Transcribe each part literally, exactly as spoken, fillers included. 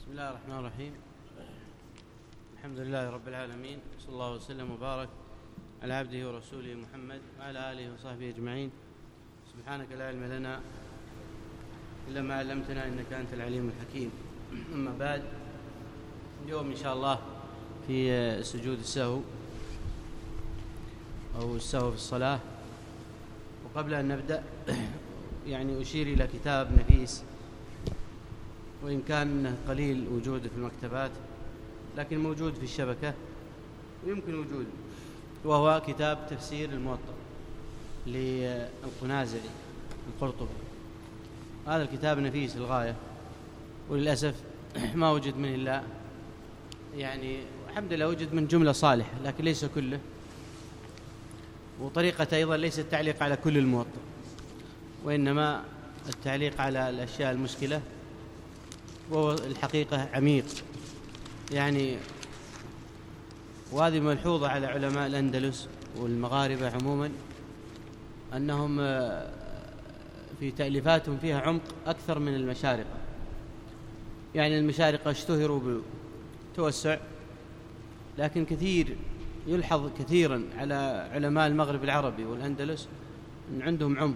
بسم الله الرحمن الرحيم. الحمد لله رب العالمين، صلى الله وسلم وبارك على عبده ورسوله محمد وعلى آله وصحبه أجمعين. سبحانك لا علم لنا إلا ما علمتنا إنك أنت العليم الحكيم. أما بعد، اليوم إن شاء الله في سجود السهو أو السهو في الصلاة. وقبل أن نبدأ يعني أشير إلى كتاب نفيس، وإن كان قليل وجوده في المكتبات لكن موجود في الشبكة ويمكن وجوده، وهو كتاب تفسير الموطأ للقنازعي القرطبي. هذا الكتاب نفيس للغاية، وللأسف ما وجد منه إلا يعني الحمد لله وجد من جملة صالحة لكن ليس كله، وطريقة أيضا ليس التعليق على كل الموطأ، وإنما التعليق على الأشياء المشكلة، وهو الحقيقة عميق يعني. وهذه ملحوظة على علماء الأندلس والمغاربة عموما، أنهم في تأليفاتهم فيها عمق أكثر من المشارقة. يعني المشارقة اشتهروا بالتوسع، لكن كثير يلحظ كثيرا على علماء المغرب العربي والأندلس أن عندهم عمق.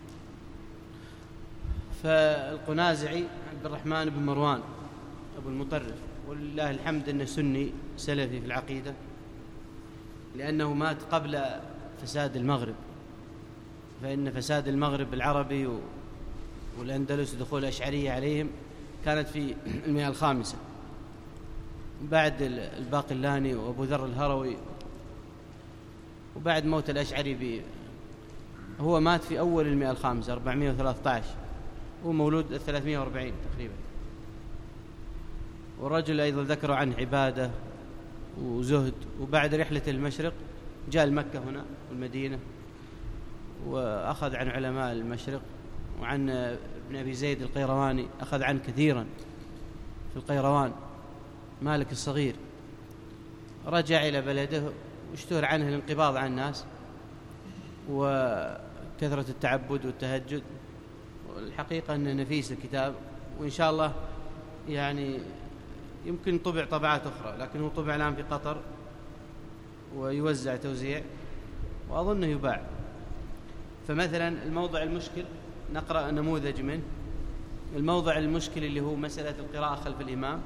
فالقنازعي عبد الرحمن بن مروان أبو المطرف، ولله الحمد أنه سني سلفي في العقيدة، لأنه مات قبل فساد المغرب، فإن فساد المغرب العربي والأندلس ودخول الأشعرية عليهم كانت في المئة الخامسة بعد الباقلاني وأبو ذر الهروي، وبعد موت الأشعري ب... هو مات في أول المئة الخامسة أربعمائة وثلاثة عشر، هو مولود ثلاثمائة وأربعين تقريبا. والرجل أيضا ذكروا عنه عبادة وزهد، وبعد رحلة المشرق جاء المكة هنا والمدينة، وأخذ عن علماء المشرق، وعن ابن أبي زيد القيرواني أخذ عنه كثيرا في القيروان، مالك الصغير. رجع إلى بلده واشتهر عنه الانقباض عن الناس وكثرة التعبد والتهجد. والحقيقة أنه نفيس الكتاب، وإن شاء الله يعني يمكن طبع طبعات أخرى، لكن هو طبع الآن في قطر ويوزع توزيع، وأظنه يباع. فمثلا الموضع المشكل نقرأ نموذج منه. الموضع المشكل اللي هو مسألة القراءة خلف الإمام.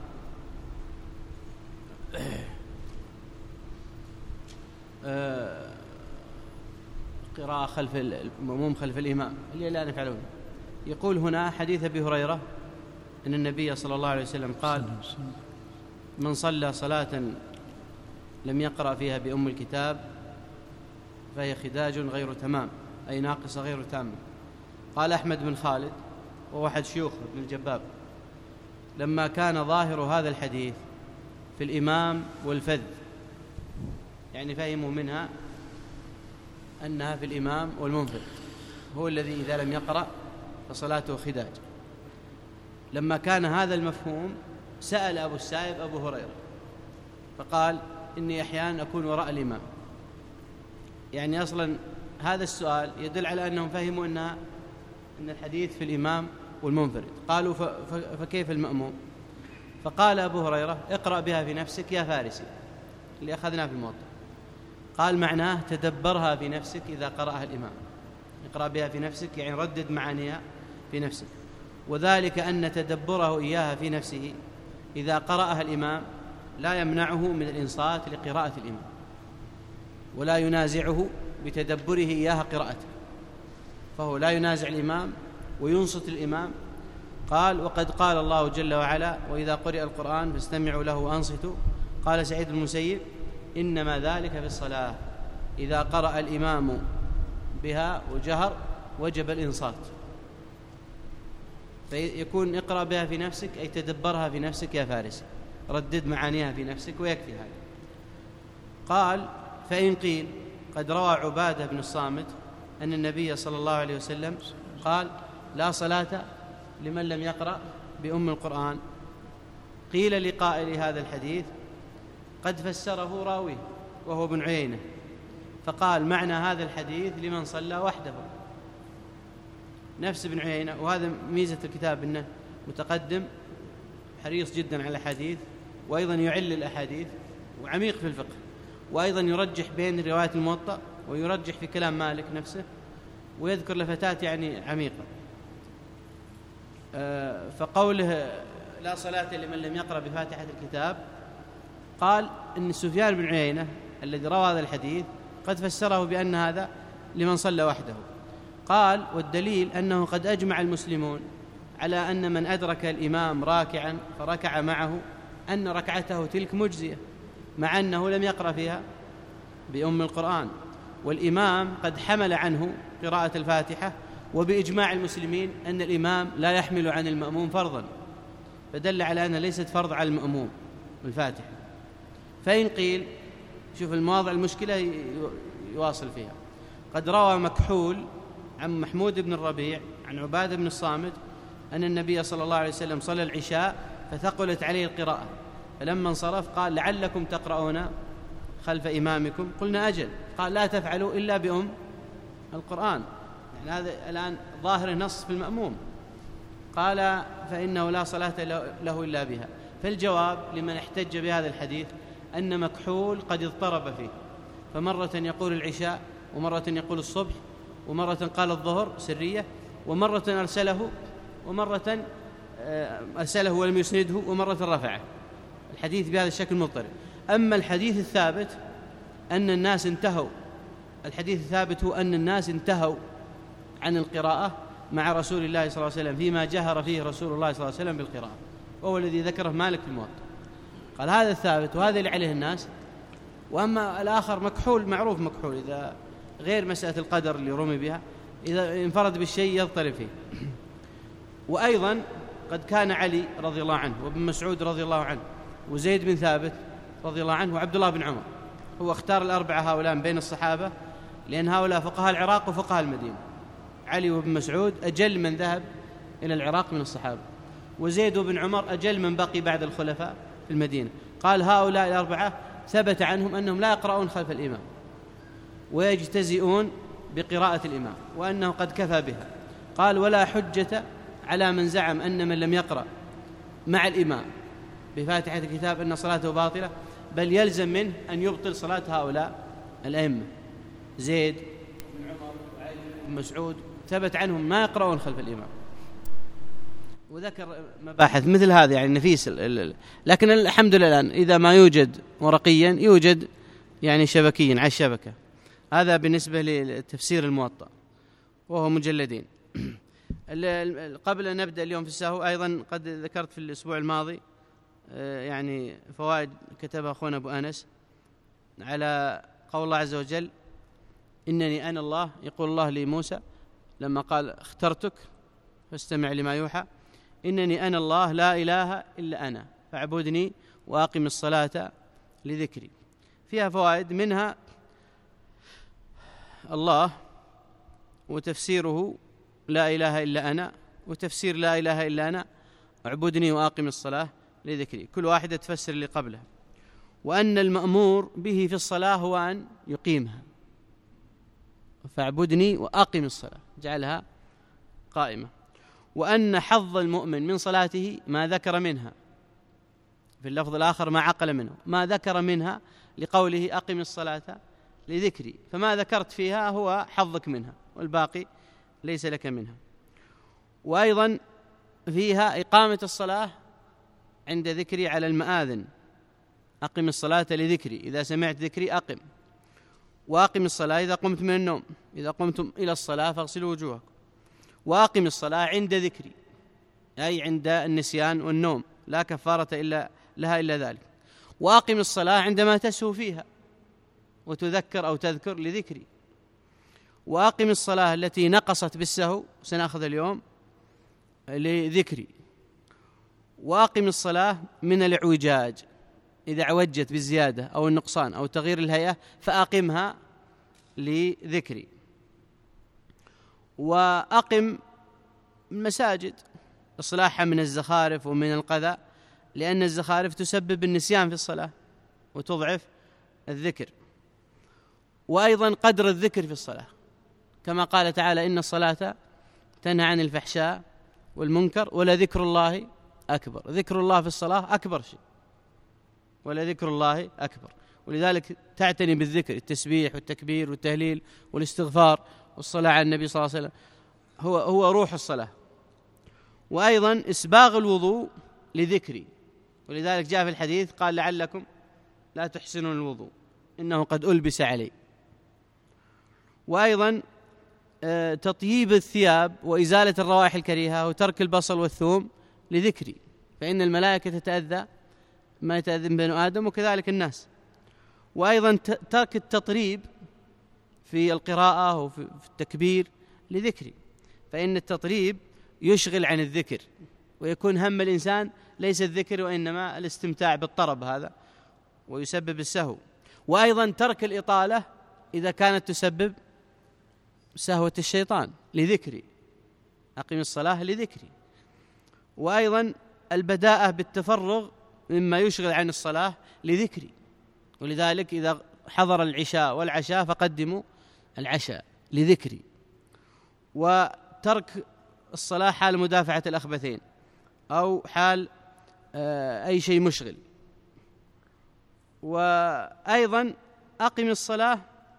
قراءة خلف المأموم خلف الإمام اللي لا نفعله. يقول هنا حديث أبي هريرة أن النبي صلى الله عليه وسلم قال: من صلى صلاة لم يقرأ فيها بأم الكتاب فهي خداج غير تمام، أي ناقصة غير تامة. قال أحمد بن خالد وهو أحد شيوخ ابن الجباب: لما كان ظاهر هذا الحديث في الإمام والفذ، يعني فهموا منها أنها في الإمام والمنفذ، هو الذي إذا لم يقرأ فصلاته خداج. لما كان هذا المفهوم سأل أبو السائب أبو هريرة فقال: إني أحيانا أكون وراء الإمام. يعني أصلا هذا السؤال يدل على أنهم فهموا أنها أن الحديث في الإمام والمنفرد. قالوا: فكيف المأموم؟ فقال أبو هريرة: اقرأ بها في نفسك يا فارسي، اللي أخذنا في الموطأ. قال معناه تدبرها في نفسك إذا قرأها الإمام. اقرأ بها في نفسك يعني ردد معانيها في نفسك، وذلك أن تدبره إياها في نفسه إذا قرأها الإمام لا يمنعه من الإنصات لقراءة الإمام، ولا ينازعه بتدبره إياها قراءته، فهو لا ينازع الإمام وينصت الإمام. قال: وقد قال الله جل وعلا: وإذا قرئ القرآن فاستمعوا له وأنصتوا. قال سعيد بن المسيب: إنما ذلك في الصلاة، إذا قرأ الإمام بها وجهر وجب الإنصات. فيكون اقرأ بها في نفسك أي تدبرها في نفسك يا فارس، ردد معانيها في نفسك ويكفي هذا. قال: فإن قيل قد روى عبادة بن الصامت أن النبي صلى الله عليه وسلم قال: لا صلاة لمن لم يقرأ بأم القرآن. قيل لقائل هذا الحديث قد فسره راويه وهو ابن عيينة، فقال: معنى هذا الحديث لمن صلى وحده، نفس ابن عيينة. وهذا ميزة الكتاب أنه متقدم حريص جدا على الأحاديث، وأيضا يعل الأحاديث، وعميق في الفقه، وأيضا يرجح بين رواية الموطأ ويرجح في كلام مالك نفسه، ويذكر لفتات يعني عميقة. فقوله لا صلاة لمن لم يقرأ بفاتحة الكتاب، قال إن سفيان بن عيينة الذي روى هذا الحديث قد فسره بأن هذا لمن صلى وحده. قال والدليل أنه قد أجمع المسلمون على أن من أدرك الإمام راكعا فركع معه أن ركعته تلك مجزية، مع أنه لم يقرأ فيها بأم القرآن، والإمام قد حمل عنه قراءة الفاتحة، وبإجماع المسلمين أن الإمام لا يحمل عن المأموم فرضا، فدل على أنها ليست فرض على المأموم الفاتحة. فإن قيل، شوف المواضع المشكلة يواصل فيها، قد روى مكحول عن محمود بن الربيع عن عبادة بن الصامت أن النبي صلى الله عليه وسلم صلى العشاء فثقلت عليه القراءة، فلما انصرف قال لعلكم تقرؤون خلف إمامكم، قلنا أجل، قال لا تفعلوا إلا بأم القرآن، يعني هذا الآن ظاهر نص في المأموم، قال فإنه لا صلاة له إلا بها. فالجواب لمن احتج بهذا الحديث أن مكحول قد اضطرب فيه، فمرة يقول العشاء، ومرة يقول الصبح، ومرة قال الظهر سرية، ومرة أرسله، ومرة أرسله ولم يسنده، ومرة رفعه. الحديث بهذا الشكل مضطرب. أما الحديث الثابت أن الناس انتهوا الحديث الثابت هو أن الناس انتهوا عن القراءة مع رسول الله صلى الله عليه وسلم فيما جهر فيه رسول الله صلى الله عليه وسلم بالقراءة، وهو الذي ذكره مالك في الموطأ، قال هذا الثابت وهذا اللي عليه الناس. وأما الآخر مكحول، معروف مكحول، إذا غير مسألة القدر اللي رمي بها، إذا انفرد بالشيء يضطرب فيه. وأيضا قد كان علي رضي الله عنه، وابن مسعود رضي الله عنه، وزيد بن ثابت رضي الله عنه، وعبد الله بن عمر، هو اختار الأربعة هؤلاء بين الصحابة لأن هؤلاء فقهاء العراق وفقهاء المدينة. علي وابن مسعود أجل من ذهب إلى العراق من الصحابة، وزيد بن عمر أجل من بقي بعد الخلفاء في المدينة. قال هؤلاء الأربعة ثبت عنهم أنهم لا يقرؤون خلف الإمام ويجتزئون بقراءة الإمام، وأنه قد كفى بها. قال ولا حجة على من زعم أن من لم يقرأ مع الإمام بفاتحة الكتاب أن صلاته باطلة، بل يلزم منه أن يبطل صلاة هؤلاء الأئمة زيد بن عمر وعلي بن مسعود، ثبت عنهم ما يقرؤون خلف الإمام. وذكر مباحث مثل هذا يعني نفيس، لكن الحمد لله الآن إذا ما يوجد ورقيا يوجد يعني شبكيا على الشبكة. هذا بالنسبة لتفسير الموطأ وهو مجلدين. قبل أن نبدأ اليوم في السهو، أيضا قد ذكرت في الأسبوع الماضي يعني فوائد كتبها أخونا أبو أنس على قول الله عز وجل إنني أنا الله. يقول الله لموسى لما قال اخترتك فاستمع لما يوحى، إنني أنا الله لا إله إلا أنا فاعبدني وأقم الصلاة لذكري. فيها فوائد، منها الله وتفسيره لا إله إلا أنا، وتفسير لا إله إلا أنا اعبدني وأقم الصلاة لذكري، كل واحدة تفسر اللي قبلها. وأن المأمور به في الصلاة هو أن يقيمها، فاعبدني وأقم الصلاة جعلها قائمة. وأن حظ المؤمن من صلاته ما ذكر منها، في اللفظ الآخر ما عقل منه، ما ذكر منها لقوله أقم الصلاة لذكري، فما ذكرت فيها هو حظك منها والباقي ليس لك منها. وأيضا فيها إقامة الصلاة عند ذكري على المآذن، أقم الصلاة لذكري، إذا سمعت ذكري أقم. وأقم الصلاة إذا قمت من النوم، إذا قمتم إلى الصلاة فاغسلوا وجوهكم. وأقم الصلاة عند ذكري، أي عند النسيان والنوم، لا كفارة إلا لها إلا ذلك. وأقم الصلاة عندما تسهو فيها وتذكر أو تذكر لذكري. وأقم الصلاة التي نقصت بالسهو، سنأخذ اليوم لذكري. وأقم الصلاة من الإعوجاج، إذا عوجت بالزيادة أو النقصان أو تغيير الهيئة فأقمها لذكري. وأقم المساجد إصلاحها من الزخارف ومن القذى، لأن الزخارف تسبب النسيان في الصلاة وتضعف الذكر. وأيضا قدر الذكر في الصلاة، كما قال تعالى إن الصلاة تنهى عن الفحشاء والمنكر ولذكر الله أكبر. ذكر الله في الصلاة أكبر شيء، ولا ذكر الله أكبر. ولذلك تعتني بالذكر، التسبيح والتكبير والتهليل والاستغفار والصلاة على النبي صلى الله عليه وسلم، هو هو روح الصلاة. وأيضا إسباغ الوضوء لذكري، ولذلك جاء في الحديث قال لعلكم لا تحسنون الوضوء إنه قد ألبس علي. وأيضا تطييب الثياب وإزالة الروائح الكريهة وترك البصل والثوم لذكري، فإن الملائكة تتأذى ما يتأذى بنو آدم وكذلك الناس. وأيضا ترك التطريب في القراءة وفي التكبير لذكري، فإن التطريب يشغل عن الذكر، ويكون هم الإنسان ليس الذكر وإنما الاستمتاع بالطرب هذا، ويسبب السهو. وأيضا ترك الإطالة إذا كانت تسبب سهوة الشيطان لذكري، أقم الصلاة لذكري. وأيضا البداءة بالتفرغ مما يشغل عن الصلاة لذكري، ولذلك إذا حضر العشاء والعشاء فقدموا العشاء لذكري. وترك الصلاة حال مدافعة الأخبثين أو حال أي شيء مشغل. وأيضا أقم الصلاة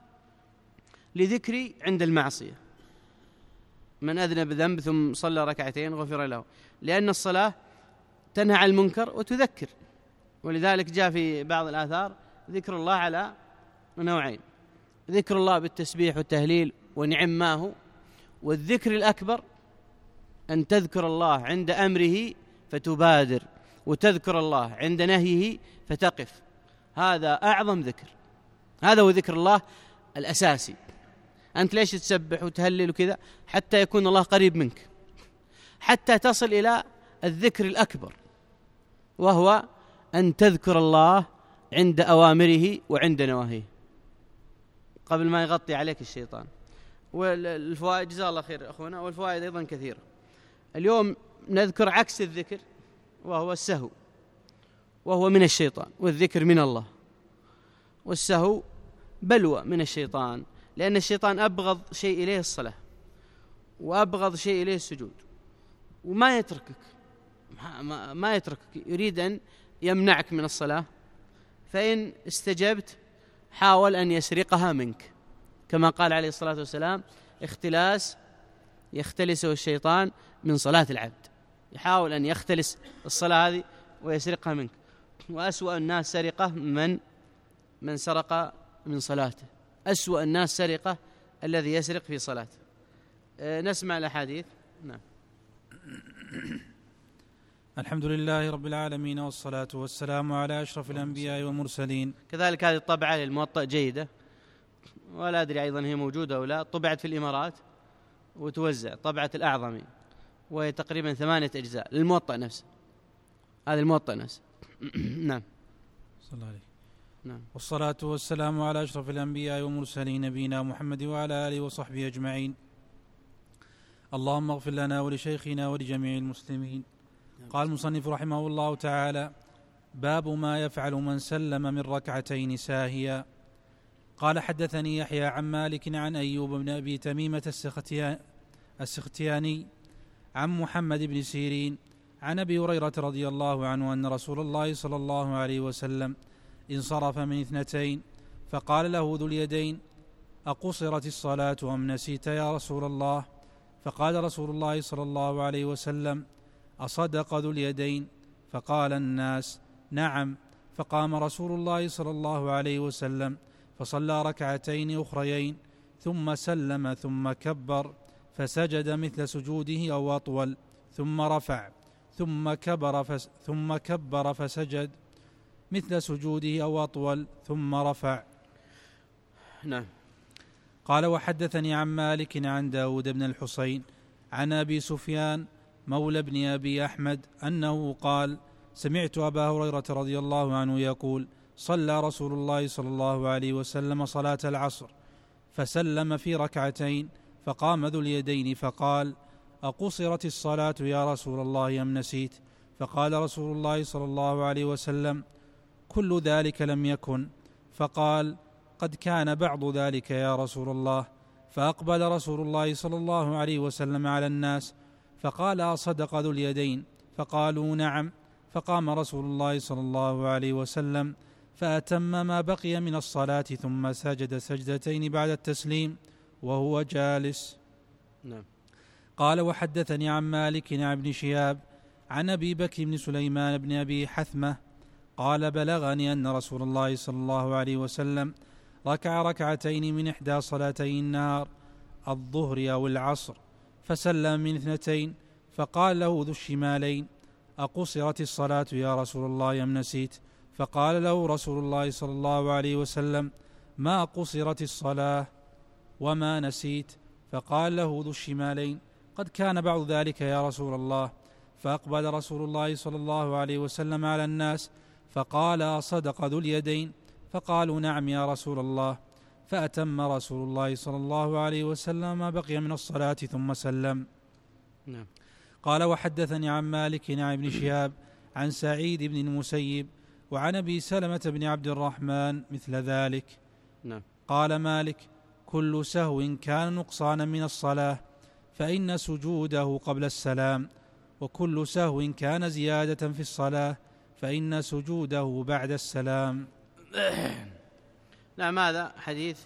لذكري عند المعصية، من أذنب ذنب ثم صلى ركعتين غفر له، لأن الصلاة تنهى عن المنكر وتذكر. ولذلك جاء في بعض الآثار ذكر الله على نوعين: ذكر الله بالتسبيح والتهليل ونعم ما هو، والذكر الأكبر أن تذكر الله عند أمره فتبادر، وتذكر الله عند نهيه فتقف. هذا أعظم ذكر، هذا هو ذكر الله الأساسي. أنت ليش تسبح وتهلل وكذا؟ حتى يكون الله قريب منك، حتى تصل إلى الذكر الأكبر، وهو أن تذكر الله عند أوامره وعند نواهيه قبل ما يغطي عليك الشيطان. والفوائد جزاه الله خير أخونا، والفوائد أيضا كثيرة. اليوم نذكر عكس الذكر وهو السهو، وهو من الشيطان، والذكر من الله. والسهو بلوى من الشيطان، لأن الشيطان أبغض شيء إليه الصلاة، وأبغض شيء إليه السجود، وما يتركك ما, ما يتركك، يريد أن يمنعك من الصلاة. فإن استجبت حاول أن يسرقها منك، كما قال عليه الصلاة والسلام: اختلاس يختلسه الشيطان من صلاة العبد، يحاول أن يختلس الصلاة هذه ويسرقها منك. وأسوأ الناس سرقة من من سرق من صلاته، أسوأ الناس سرقة الذي يسرق في صلاته. أه نسمع الأحاديث. نعم. الحمد لله رب العالمين، والصلاة والسلام على أشرف الأنبياء والمرسلين. كذلك هذه الطبعة للموطأ جيدة، ولا أدري أيضا هي موجودة أو لا، طبعت في الإمارات وتوزع طبعة الأعظمي، وهي تقريبا ثمانية أجزاء للموطأ نفسه. هذا الموطأ نفسه. نعم. صلى الله عليه. نعم. والصلاة والسلام على أشرف الأنبياء والمرسلين نبينا محمد وعلى آله وصحبه أجمعين. اللهم اغفر لنا ولشيخنا ولجميع المسلمين. قال المصنف رحمه الله تعالى: باب ما يفعل من سلم من ركعتين ساهيا. قال: حدثني يحيى عن مالك عن أيوب بن أبي تميمة السختياني عن محمد بن سيرين عن أبي هريرة رضي الله عنه أن رسول الله صلى الله عليه وسلم انصرف من اثنتين، فقال له ذو اليدين: أقصرت الصلاة أم نسيت يا رسول الله؟ فقال رسول الله صلى الله عليه وسلم: أصدق ذو اليدين؟ فقال الناس: نعم. فقام رسول الله صلى الله عليه وسلم فصلى ركعتين أخريين، ثم سلم ثم كبر فسجد مثل سجوده أو أطول، ثم رفع ثم كبر فس ثم كبر فسجد مثل سجوده أو أطول، ثم رفع. نعم. قال: وحدثني عن مالك عن داود بن الحصين عن أبي سفيان مولى بن أبي أحمد أنه قال: سمعت أبا هريرة رضي الله عنه يقول: صلى رسول الله صلى الله عليه وسلم صلاة العصر فسلم في ركعتين، فقام ذو اليدين فقال: أقصرت الصلاة يا رسول الله أم نسيت؟ فقال رسول الله صلى الله عليه وسلم: كل ذلك لم يكن. فقال: قد كان بعض ذلك يا رسول الله. فأقبل رسول الله صلى الله عليه وسلم على الناس فقال: أصدق ذو اليدين؟ فقالوا نعم. فقام رسول الله صلى الله عليه وسلم فأتم ما بقي من الصلاة ثم سجد سجدتين بعد التسليم وهو جالس. نعم. قال وحدثني عن مالك عن ابن شهاب عن أبي بكر بن سليمان بن أبي حثمة قال بلغني أن رسول الله صلى الله عليه وسلم ركع ركعتين من إحدى صلاتي النهار الظهر أو العصر فسلم من اثنتين فقال له ذو الشمالين أقصرت الصلاة يا رسول الله أم نسيت؟ فقال له رسول الله صلى الله عليه وسلم ما قصرت الصلاة وما نسيت. فقال له ذو الشمالين قد كان بعض ذلك يا رسول الله. فأقبل رسول الله صلى الله عليه وسلم على الناس فقال صدق ذو اليدين؟ فقالوا نعم يا رسول الله. فأتم رسول الله صلى الله عليه وسلم ما بقي من الصلاة ثم سلم. نعم. قال وحدثني عن مالك عن ابن شهاب عن سعيد بن المسيب وعن أبي سلمة بن عبد الرحمن مثل ذلك. نعم. قال مالك كل سهو كان نقصانا من الصلاة فإن سجوده قبل السلام، وكل سهو كان زيادة في الصلاة فإن سجوده بعد السلام. نعم. هذا حديث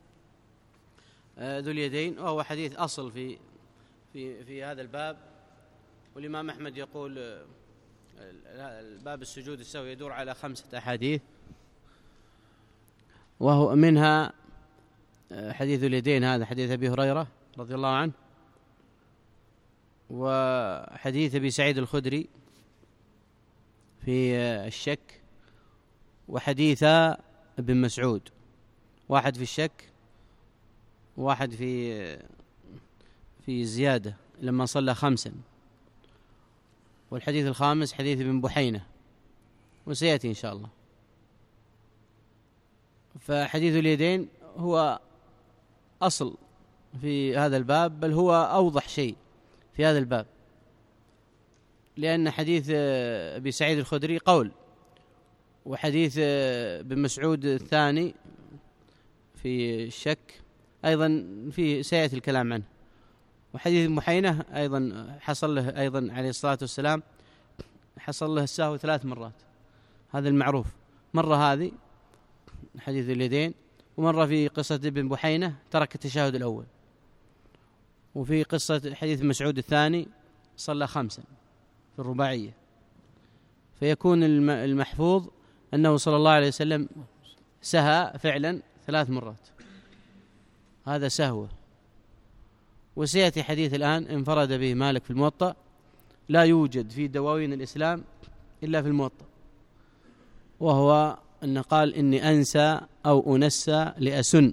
ذو اليدين وهو حديث أصل في في في هذا الباب. والإمام أحمد يقول الباب السجود السهوي يدور على خمسة أحاديث، وهو منها حديث اليدين، هذا حديث أبي هريرة رضي الله عنه، وحديث أبي سعيد الخدري في الشك، وحديث ابن مسعود، واحد في الشك واحد في في زيادة لما صلى خمسا، والحديث الخامس حديث ابن بحينة وسيأتي إن شاء الله. فحديث اليدين هو أصل في هذا الباب، بل هو أوضح شيء في هذا الباب، لأن حديث أبي سعيد الخدري قول، وحديث ابن مسعود الثاني في الشك أيضا في سيأتي الكلام عنه، وحديث محينة أيضا حصل له أيضا عليه الصلاة والسلام حصل له السهو ثلاث مرات، هذا المعروف، مرة هذه حديث اليدين، ومرة في قصة ابن بحينة ترك التشهد الأول، وفي قصة حديث مسعود الثاني صلى خمسا في الرباعية. فيكون المحفوظ أنه صلى الله عليه وسلم سهى فعلا ثلاث مرات، هذا سهوه. وسيأتي حديث الآن انفرد به مالك في الموطأ، لا يوجد في دواوين الإسلام إلا في الموطأ، وهو أن قال إني أنسى أو أنسى لأسن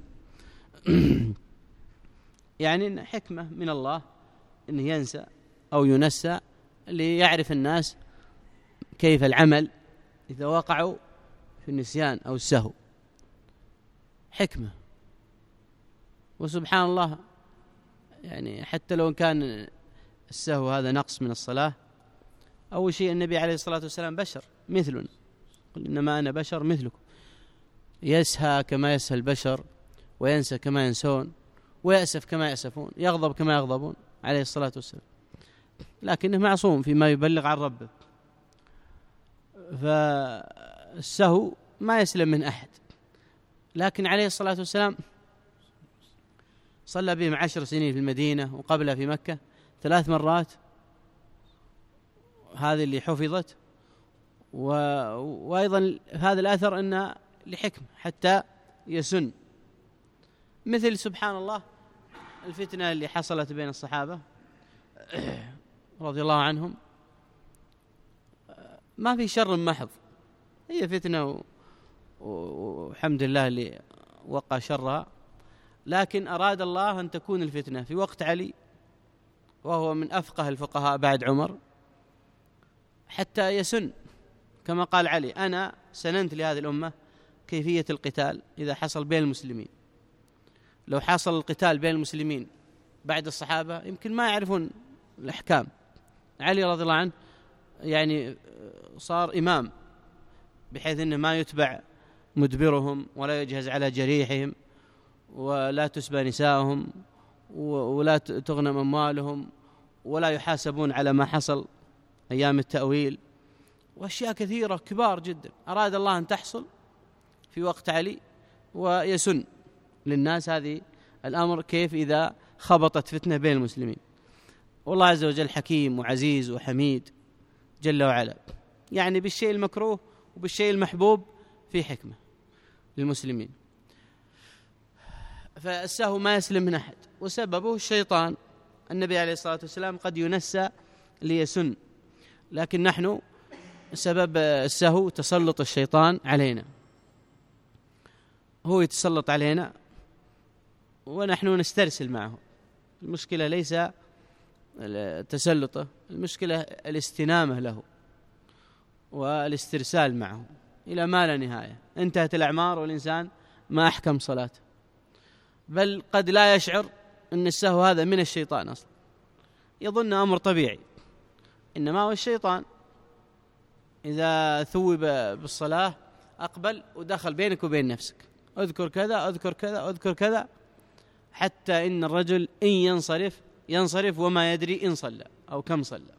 يعني حكمة من الله إنه ينسى أو ينسى ليعرف الناس كيف العمل إذا وقعوا في النسيان أو السهو، حكمة. وسبحان الله، يعني حتى لو كان السهو هذا نقص من الصلاة، أول شيء النبي عليه الصلاة والسلام بشر مثلنا، قل إنما أنا بشر مثلكم، يسهى كما يسهى البشر، وينسى كما ينسون، ويأسف كما يأسفون، يغضب كما يغضبون عليه الصلاة والسلام، لكنه معصوم فيما يبلغ عن ربه. فالسهو ما يسلم من أحد، لكن عليه الصلاة والسلام صلى بهم عشر سنين في المدينة وقبلها في مكة ثلاث مرات، هذه اللي حفظت. و... وأيضا هذا الأثر أنه لحكمة حتى يسن، مثل سبحان الله الفتنة اللي حصلت بين الصحابة رضي الله عنهم، ما في شر محض، هي فتنة و... والحمد لله اللي وقع شرها، لكن أراد الله أن تكون الفتنة في وقت علي، وهو من أفقه الفقهاء بعد عمر، حتى يسن كما قال علي أنا سننت لهذه الأمة كيفية القتال إذا حصل بين المسلمين. لو حصل القتال بين المسلمين بعد الصحابة يمكن ما يعرفون الأحكام. علي رضي الله عنه يعني صار إمام، بحيث أنه ما يتبع مدبرهم ولا يجهز على جريحهم ولا تسبى نساءهم ولا تغنم أموالهم ولا يحاسبون على ما حصل أيام التأويل، وأشياء كثيرة كبار جدا أراد الله أن تحصل في وقت علي، ويسن للناس هذه الأمر كيف إذا خبطت فتنة بين المسلمين. والله عز وجل حكيم وعزيز وحميد جل وعلا، يعني بالشيء المكروه وبالشيء المحبوب في حكمة للمسلمين. فالسهو ما يسلم من أحد، وسببه الشيطان. النبي عليه الصلاة والسلام قد ينسى ليسن، لكن نحن سبب السهو تسلط الشيطان علينا، هو يتسلط علينا ونحن نسترسل معه. المشكلة ليس تسلطه، المشكلة الاستنامة له والاسترسال معه إلى ما لا نهاية. انتهت الأعمار والإنسان ما أحكم صلاته، بل قد لا يشعر أن السهو هذا من الشيطان أصلا، يظن أمر طبيعي، إنما هو الشيطان إذا ثوب بالصلاة أقبل ودخل بينك وبين نفسك، أذكر كذا أذكر كذا أذكر كذا، حتى إن الرجل إن ينصرف ينصرف وما يدري إن صلى أو كم صلى.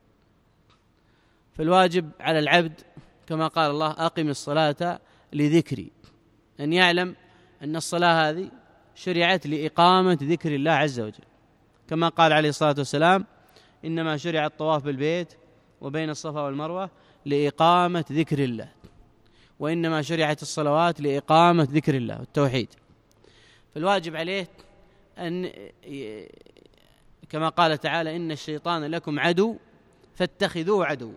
فالواجب على العبد كما قال الله: أقم الصلاة لذكري، أن يعلم أن الصلاة هذه شرعت لإقامة ذكر الله عز وجل، كما قال عليه الصلاة والسلام: إنما شرع الطواف بالبيت وبين الصفا والمروة لإقامة ذكر الله، وإنما شرعت الصلوات لإقامة ذكر الله والتوحيد. فالواجب عليه أن كما قال تعالى: إن الشيطان لكم عدو فاتخذوه عدو.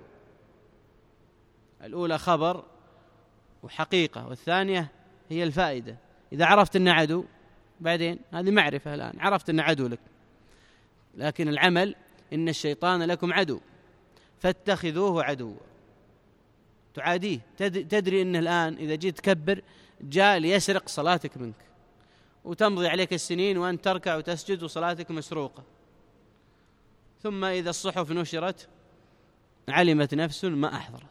الأولى خبر وحقيقة، والثانية هي الفائدة. إذا عرفت أن عدو بعدين هذه معرفة، الآن عرفت أن عدو لك، لكن العمل: إن الشيطان لكم عدو فاتخذوه عدو، تعاديه. تدري أنه الآن إذا جيت تكبر جاء ليسرق صلاتك منك، وتمضي عليك السنين وأن تركع وتسجد وصلاتك مسروقة. ثم إذا الصحف نشرت علمت نفس ما أحضرت.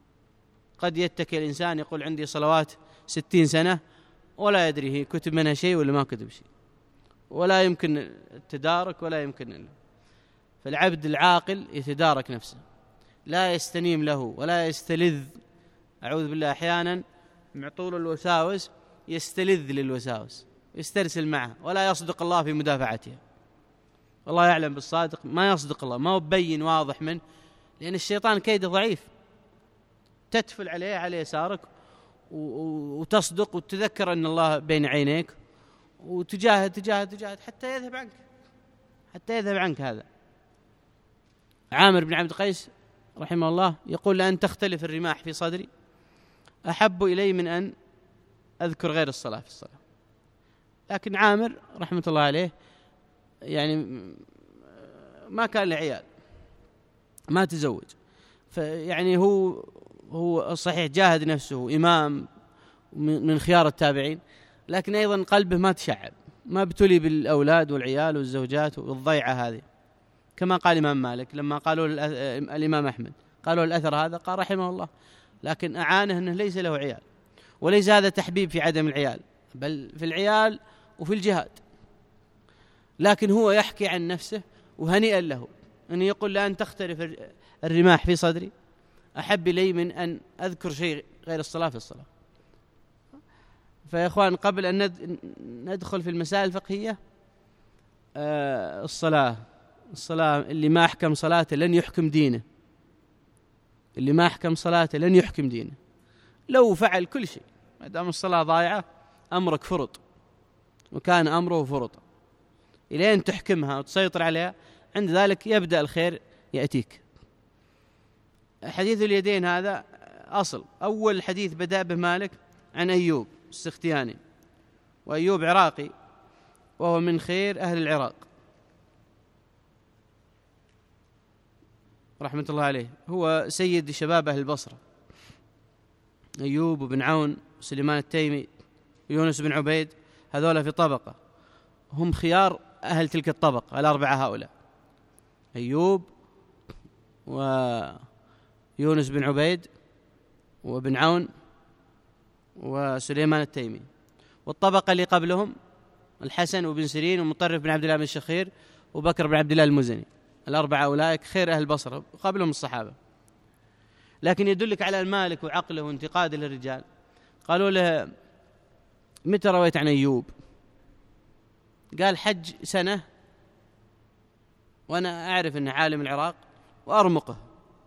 قد يتكي الإنسان يقول: عندي صلوات ستين سنة، ولا يدري هي كتب منها شيء ولا ما كتب شيء، ولا يمكن التدارك ولا يمكن إلا. فالعبد العاقل يتدارك نفسه، لا يستنيم له ولا يستلذ. أعوذ بالله، أحيانا معطول الوساوس يستلذ للوساوس، يسترسل معه ولا يصدق الله في مدافعتها. والله يعلم بالصادق ما يصدق الله، ما هو بين واضح منه، لأن الشيطان كيده ضعيف. تتفل عليه على يسارك وتصدق وتذكر أن الله بين عينيك، وتجاهد تجاهد تجاهد حتى يذهب عنك حتى يذهب عنك هذا. عامر بن عبد القيس رحمه الله يقول: لأن تختلف الرماح في صدري أحب إلي من أن أذكر غير الصلاة في الصلاة. لكن عامر رحمة الله عليه يعني ما كان له عيال، ما تزوج، فيعني هو هو صحيح جاهد نفسه إمام من خيار التابعين، لكن أيضا قلبه ما تشعب، ما ابتلي بالأولاد والعيال والزوجات والضيعة هذه. كما قال الإمام مالك لما قالوا الإمام أحمد قالوا الأثر هذا، قال رحمه الله: لكن أعانه أنه ليس له عيال، وليس هذا تحبيب في عدم العيال، بل في العيال وفي الجهاد. لكن هو يحكي عن نفسه وهنيئا له أنه يقول: لأن تختلف الرماح في صدري أحب إلي من أن أذكر شيء غير الصلاة في الصلاة. فيا إخوان، قبل أن ندخل في المسائل الفقهية، آه الصلاة الصلاة اللي ما أحكم صلاته لن يحكم دينه، اللي ما أحكم صلاته لن يحكم دينه. لو فعل كل شيء ما دام الصلاة ضايعة أمرك فرط، وكان أمره فرط، إلين تحكمها وتسيطر عليها، عند ذلك يبدأ الخير يأتيك. حديث اليدين هذا أصل. أول حديث بدأ به مالك عن أيوب السختياني، وأيوب عراقي وهو من خير أهل العراق رحمة الله عليه، هو سيد شباب أهل البصرة. أيوب بن عون وسليمان التيمي ويونس بن عبيد، هذولا في طبقة، هم خيار أهل تلك الطبقة الأربعة هؤلاء: أيوب ويونس بن عبيد وابن عون وسليمان التيمي. والطبقة اللي قبلهم الحسن وابن سيرين ومطرف بن عبد الله بن الشخير وبكر بن عبد الله المزني. الأربعة أولئك خير أهل البصرة قبلهم الصحابة. لكن يدلك على المالك وعقله وانتقاده للرجال. قالوا له: متى رويت عن أيوب؟ قال: حج سنة وأنا أعرف أنه عالم العراق وأرمقه،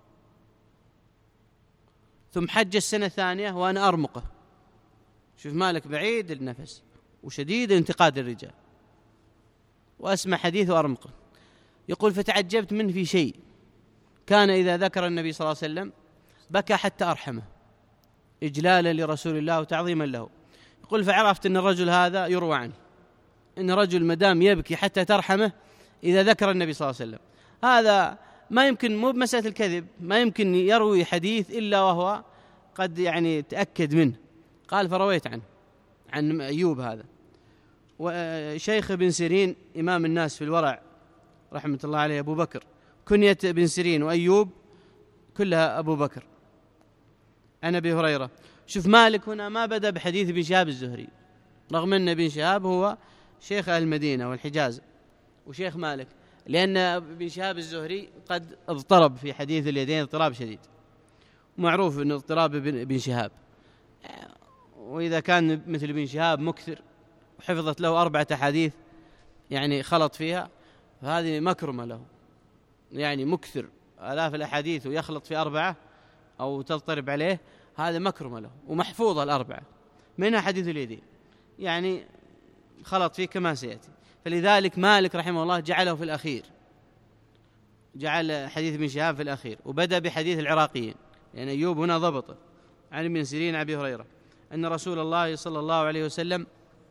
ثم حج السنة الثانية وأنا أرمقه. شوف مالك بعيد النفس وشديد انتقاد الرجال، وأسمع حديث وأرمقه. يقول: فتعجبت منه في شيء، كان إذا ذكر النبي صلى الله عليه وسلم بكى حتى أرحمه إجلالا لرسول الله وتعظيما له. يقول: فعرفت أن الرجل هذا يروى عنه إن رجل مدام يبكي حتى ترحمه إذا ذكر النبي صلى الله عليه وسلم، هذا ما يمكن، مو بمسألة الكذب، ما يمكن يروي حديث إلا وهو قد يعني تأكد منه. قال: فرويت عنه عن أيوب هذا. وشيخ ابن سيرين إمام الناس في الورع رحمة الله عليه أبو بكر، كنية ابن سيرين وأيوب كلها أبو بكر، عن أبي هريرة. شوف مالك هنا ما بدأ بحديث ابن شهاب الزهري، رغم أن ابن شهاب هو شيخ أهل المدينة والحجاز وشيخ مالك، لأن ابن شهاب الزهري قد اضطرب في حديث اليدين اضطراب شديد، معروف أن اضطراب ابن شهاب، وإذا كان مثل ابن شهاب مكثر وحفظت له أربعة أحاديث يعني خلط فيها، فهذه مكرمة له، يعني مكثر آلاف الأحاديث ويخلط في أربعة أو تضطرب عليه، هذا مكرمة له، ومحفوظة الأربعة منها حديث اليدين، يعني خلط فيه كما سيأتي. فلذلك مالك رحمه الله جعله في الأخير، جعل حديث ابن شهاب في الأخير، وبدأ بحديث العراقيين، لأن يعني أيوب هنا ضبطه عن ابن سيرين عن أبي هريرة أن رسول الله صلى الله عليه وسلم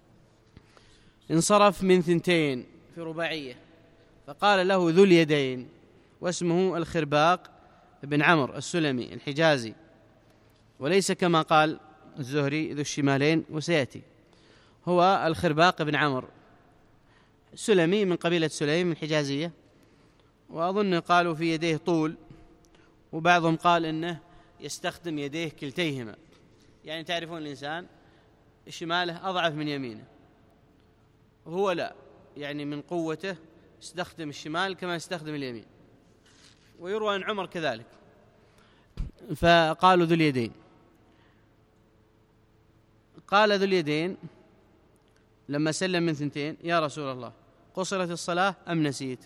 انصرف من ثنتين في رباعية، فقال له ذو اليدين، واسمه الخرباق بن عمرو السلمي الحجازي، وليس كما قال الزهري ذو الشمالين، وسيأتي. هو الخرباق بن عمرو سلمي من قبيلة سليم الحجازية، وأظن قالوا في يديه طول، وبعضهم قال إنه يستخدم يديه كلتيهما، يعني تعرفون الإنسان شماله أضعف من يمينه، وهو لا، يعني من قوته يستخدم الشمال كما يستخدم اليمين. ويروى عن عمر كذلك. فقالوا ذو اليدين. قال ذو اليدين لما سلم من ثنتين: يا رسول الله، قصرت الصلاة أم نسيت؟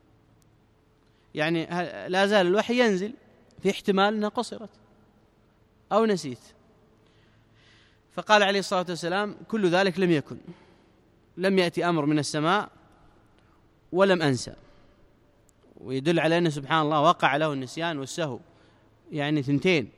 يعني لا زال الوحي ينزل، في احتمال أنها قصرت أو نسيت. فقال عليه الصلاة والسلام: كل ذلك لم يكن، لم يأتي أمر من السماء ولم أنسى. ويدل على أنه سبحان الله وقع له النسيان والسهو، يعني ثنتين.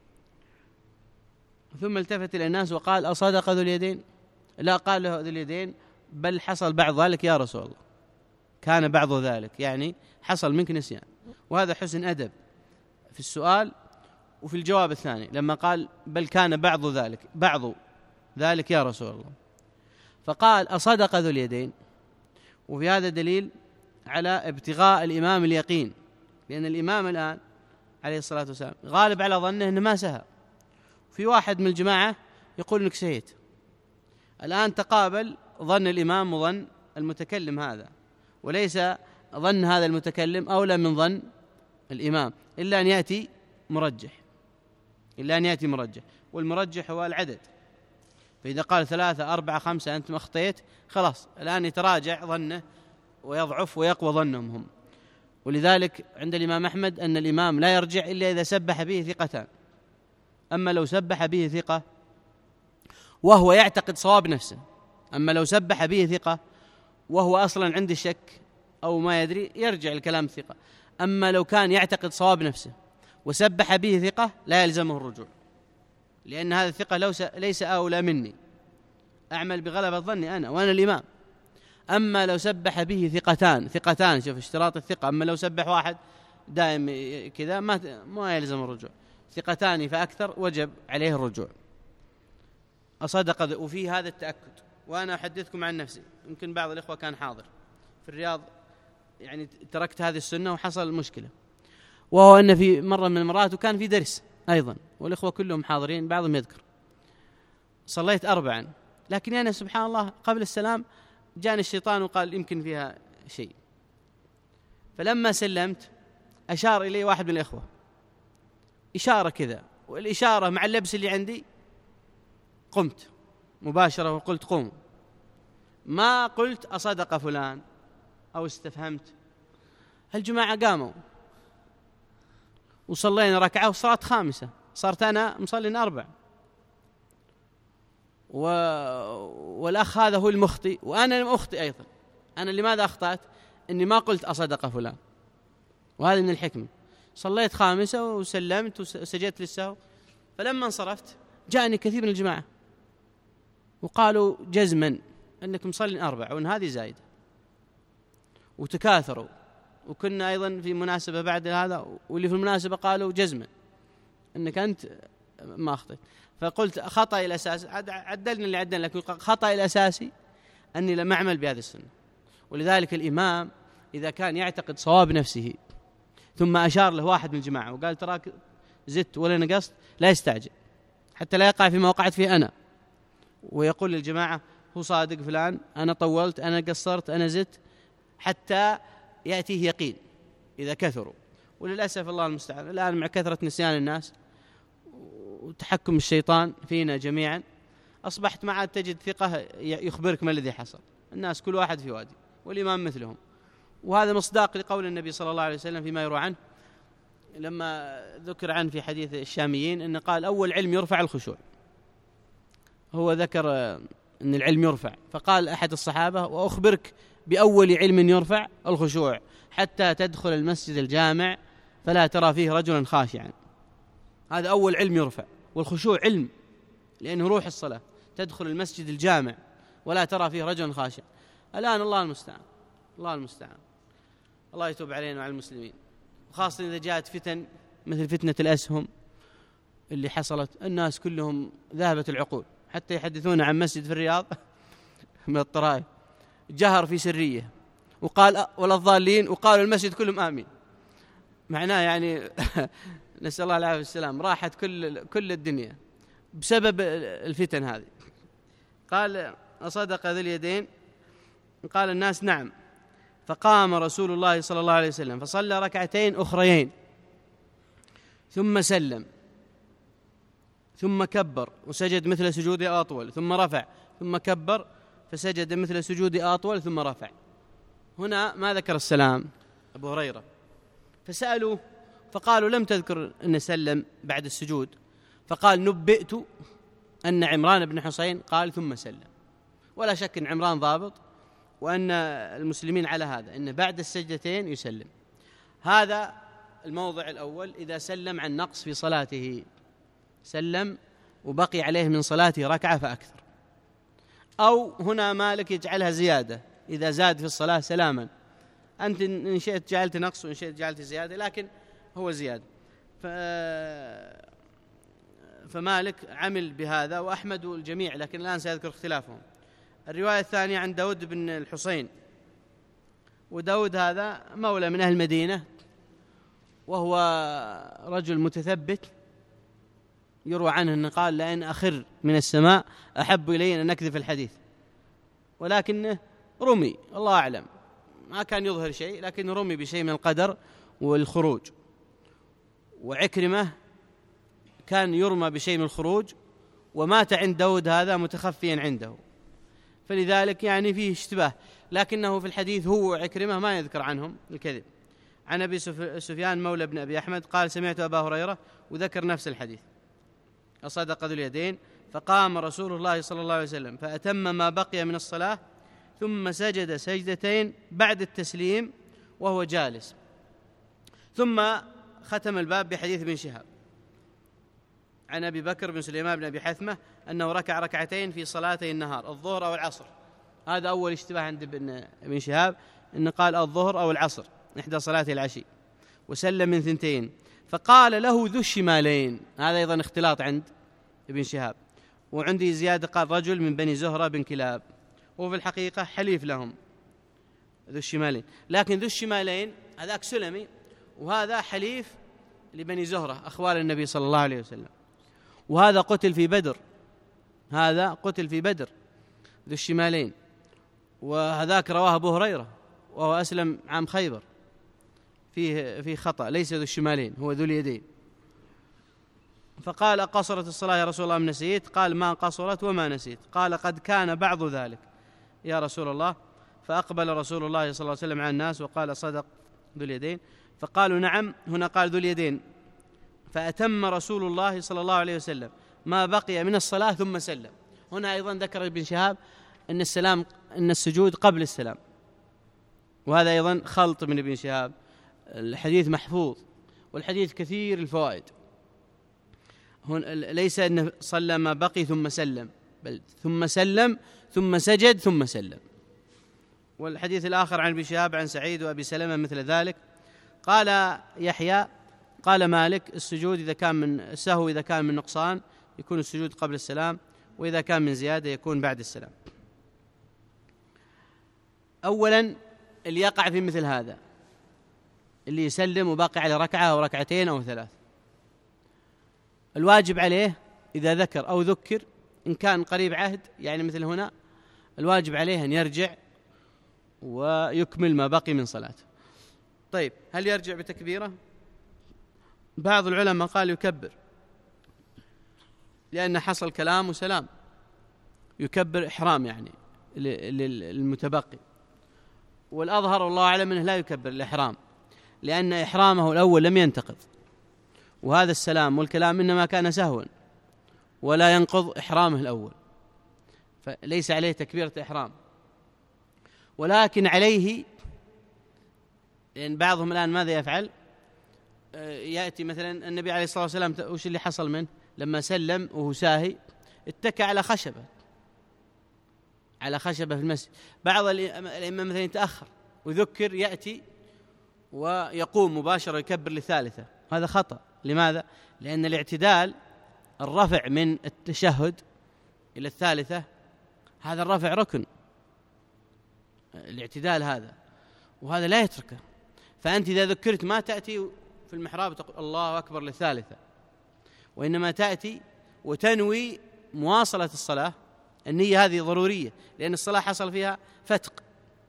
ثم التفت إلى الناس وقال: أصدق ذو اليدين؟ لا، قال له ذو اليدين: بل حصل بعض ذلك يا رسول الله، كان بعض ذلك، يعني حصل منك نسيان. وهذا حسن أدب في السؤال وفي الجواب الثاني، لما قال: بل كان بعض ذلك، بعض ذلك يا رسول الله. فقال: أصدق ذو اليدين؟ وفي هذا دليل على ابتغاء الإمام اليقين، لأن الإمام الآن عليه الصلاة والسلام غالب على ظنه أنه ما سهى، في واحد من الجماعة يقول أنك سهيت. الآن تقابل ظن الإمام وظن المتكلم هذا، وليس ظن هذا المتكلم أولى من ظن الإمام، إلا أن يأتي مرجح، إلا أن يأتي مرجح، والمرجح هو العدد. فإذا قال ثلاثة أربعة خمسة أنت أخطيت، خلاص الآن يتراجع ظنه ويضعف ويقوى ظنهم هم. ولذلك عند الإمام أحمد أن الإمام لا يرجع إلا إذا سبح به ثقتان. أما لو سبح به ثقة وهو يعتقد صواب نفسه، أما لو سبح به ثقة وهو أصلا عند الشك أو ما يدري، يرجع الكلام الثقة. أما لو كان يعتقد صواب نفسه وسبح به ثقة لا يلزمه الرجوع، لأن هذا الثقة ليس أولى مني، أعمل بغلبة ظني أنا وأنا الإمام. أما لو سبح به ثقتان ثقتان شوف اشتراط الثقة، أما لو سبح واحد دائم كذا ما ما يلزم الرجوع، ثقتان فأكثر وجب عليه الرجوع. أصدق. وفي هذا التأكد، وأنا أحدثكم عن نفسي، يمكن بعض الإخوة كان حاضر في الرياض، يعني تركت هذه السنة وحصل مشكلة، وهو أن في مرة من المرات وكان في درس أيضا والإخوة كلهم حاضرين، بعضهم يذكر، صليت أربعا، لكن أنا سبحان الله قبل السلام جاني الشيطان وقال يمكن فيها شيء، فلما سلمت أشار إلي واحد من الإخوة إشارة كذا، والإشارة مع اللبس اللي عندي قمت مباشرة وقلت قوم، ما قلت أصدق فلان أو استفهمت. هالجماعة قاموا وصلينا ركعة وصارت خامسة، صارت أنا مصلين أربع، و... والأخ هذا هو المخطئ وأنا لم أخطئ أيضا. أنا لماذا أخطأت؟ إني ما قلت أصدق فلان، وهذا من الحكمة. صليت خامسة وسلمت وسجدت للسهو، فلما انصرفت جاءني كثير من الجماعة وقالوا جزما أنك مصلي أربع وأن هذه زايدة، وتكاثروا. وكنا أيضا في مناسبة بعد هذا، واللي في المناسبة قالوا جزما أنك أنت ما أخطئت. فقلت خطأ الأساس، عدلنا اللي عدلنا، لكن خطأ الأساسي أني لم أعمل بهذه السنة. ولذلك الإمام إذا كان يعتقد صواب نفسه ثم أشار له واحد من الجماعة وقال تراك زدت ولا نقصت، لا يستعجل حتى لا يقع فيما وقعت فيه أنا، ويقول للجماعة هو صادق فلان، أنا طولت، أنا قصرت، أنا زدت، حتى يأتيه يقين إذا كثروا. وللأسف الله المستعان الآن مع كثرة نسيان الناس وتحكم الشيطان فينا جميعا، أصبحت ما عاد تجد ثقة يخبرك ما الذي حصل. الناس كل واحد في وادي والإمام مثلهم. وهذا مصداق لقول النبي صلى الله عليه وسلم فيما يروى عنه لما ذكر عنه في حديث الشاميين أنه قال أول علم يرفع الخشوع. هو ذكر أن العلم يرفع، فقال أحد الصحابة وأخبرك بأول علم يرفع الخشوع، حتى تدخل المسجد الجامع فلا ترى فيه رجلا خاشعا. هذا أول علم يرفع، والخشوع علم لأنه روح الصلاة. تدخل المسجد الجامع ولا ترى فيه رجلا خاشع. الآن الله المستعان، الله المستعان، الله يتوب علينا وعلى المسلمين، وخاصة إذا جاءت فتن مثل فتنة الأسهم اللي حصلت، الناس كلهم ذهبت العقول. حتى يحدثون عن مسجد في الرياض من الطرائف جهر في سرية وقال ولا الضالين، وقالوا المسجد كلهم آمين. معناه يعني نسأل الله العافية والسلام، راحت كل كل الدنيا بسبب الفتن هذه. قال أصدق ذو اليدين؟ قال الناس نعم. فقام رسول الله صلى الله عليه وسلم فصلى ركعتين أخريين ثم سلم ثم كبر وسجد مثل سجود أطول ثم رفع، ثم كبر فسجد مثل سجود أطول ثم رفع. هنا ما ذكر السلام أبو هريرة، فسألوا فقالوا لم تذكر أن سلم بعد السجود، فقال نبئت أن عمران بن حسين قال ثم سلم. ولا شك أن عمران ضابط، وأن المسلمين على هذا أن بعد السجدتين يسلم. هذا الموضع الأول إذا سلم عن نقص في صلاته، سلم وبقي عليه من صلاته ركعة فأكثر. أو هنا مالك يجعلها زيادة، إذا زاد في الصلاة سلاما، أنت إن شئت جعلت نقص وإن شئت جعلت زيادة، لكن هو زيادة. ف... فمالك عمل بهذا وأحمد الجميع، لكن الآن سيذكر اختلافهم. الرواية الثانية عن داود بن الحسين، وداود هذا مولى من أهل المدينة، وهو رجل متثبت، يروى عنه أنه قال لأن أخر من السماء أحب إلي أن أكذب الحديث، ولكنه رمي الله أعلم، ما كان يظهر شيء، لكن رمي بشيء من القدر والخروج. وعكرمة كان يرمى بشيء من الخروج ومات عند داود هذا متخفيا عنده، فلذلك يعني فيه اشتباه، لكنه في الحديث هو وعكرمة ما يذكر عنهم الكذب. عن أبي سفيان مولى بن أبي أحمد قال سمعت أبا هريرة، وذكر نفس الحديث أصدق ذو اليدين. فقام رسول الله صلى الله عليه وسلم فأتم ما بقي من الصلاة ثم سجد سجدتين بعد التسليم وهو جالس، ثم ختم الباب بحديث ابن شهاب عن أبي بكر بن سليمان بن أبي حثمة أنه ركع ركعتين في صلاتي النهار، الظهر أو العصر. هذا أول اشتباه عند ابن شهاب، أنه قال الظهر أو العصر إحدى صلاتي العشي، وسلم من ثنتين. فقال له ذو الشمالين، هذا أيضا اختلاط عند ابن شهاب. وعندي زيادة قال رجل من بني زهرة بن كلاب، وفي الحقيقة حليف لهم ذو الشمالين، لكن ذو الشمالين هذاك سلمي، وهذا حليف لبني زهرة أخوال النبي صلى الله عليه وسلم. وهذا قتل في بدر، هذا قتل في بدر ذو الشمالين، وهذاك رواه أبو هريرة وهو أسلم عام خيبر. فيه فيه خطأ، ليس ذو الشمالين، هو ذو اليدين. فقال: قصرت الصلاة يا رسول الله أم نسيت؟ قال: ما قصرت وما نسيت. قال: قد كان بعض ذلك يا رسول الله. فأقبل رسول الله صلى الله عليه وسلم على الناس وقال: صدق ذو اليدين. فقالوا: نعم. هنا قال ذو اليدين. فأتم رسول الله صلى الله عليه وسلم ما بقي من الصلاة ثم سلم. هنا أيضا ذكر ابن شهاب أن السلام أن السجود قبل السلام، وهذا أيضا خلط من ابن شهاب. الحديث محفوظ، والحديث كثير الفوائد. ليس أنه صلى ما بقي ثم سلم، بل ثم سلم ثم سجد ثم سلم. والحديث الآخر عن ابن شهاب عن سعيد وأبي سلمة مثل ذلك. قال يحيى قال مالك: السجود إذا كان من السهو إذا كان من نقصان يكون السجود قبل السلام، وإذا كان من زيادة يكون بعد السلام. أولا اللي يقع في مثل هذا، اللي يسلم وباقي على ركعة أو ركعتين أو ثلاث، الواجب عليه إذا ذكر أو ذكر إن كان قريب عهد، يعني مثل هنا، الواجب عليه أن يرجع ويكمل ما بقي من صلاته. طيب، هل يرجع بتكبيرة؟ بعض العلماء قال يكبر، لأن حصل كلام وسلام، يكبر إحرام يعني للمتبقي. والأظهر والله أعلم أنه لا يكبر الإحرام، لأن إحرامه الأول لم ينتقض، وهذا السلام والكلام إنما كان سهوا ولا ينقض إحرامه الأول، فليس عليه تكبيرة إحرام. ولكن عليه، لأن بعضهم الآن ماذا يفعل؟ يأتي مثلا النبي عليه الصلاة والسلام وش اللي حصل منه لما سلم وهو ساهي؟ اتكى على خشبة على خشبة في المسجد. بعض الأئمة مثلا يتأخر وذكر يأتي ويقوم مباشرة يكبر للثالثة، هذا خطأ. لماذا؟ لأن الاعتدال الرفع من التشهد إلى الثالثة، هذا الرفع ركن، الاعتدال هذا، وهذا لا يتركه. فأنت إذا ذكرت ما تأتي في المحراب تقول الله أكبر للثالثة، وإنما تأتي وتنوي مواصلة الصلاة. النية هذه ضرورية، لأن الصلاة حصل فيها فتق،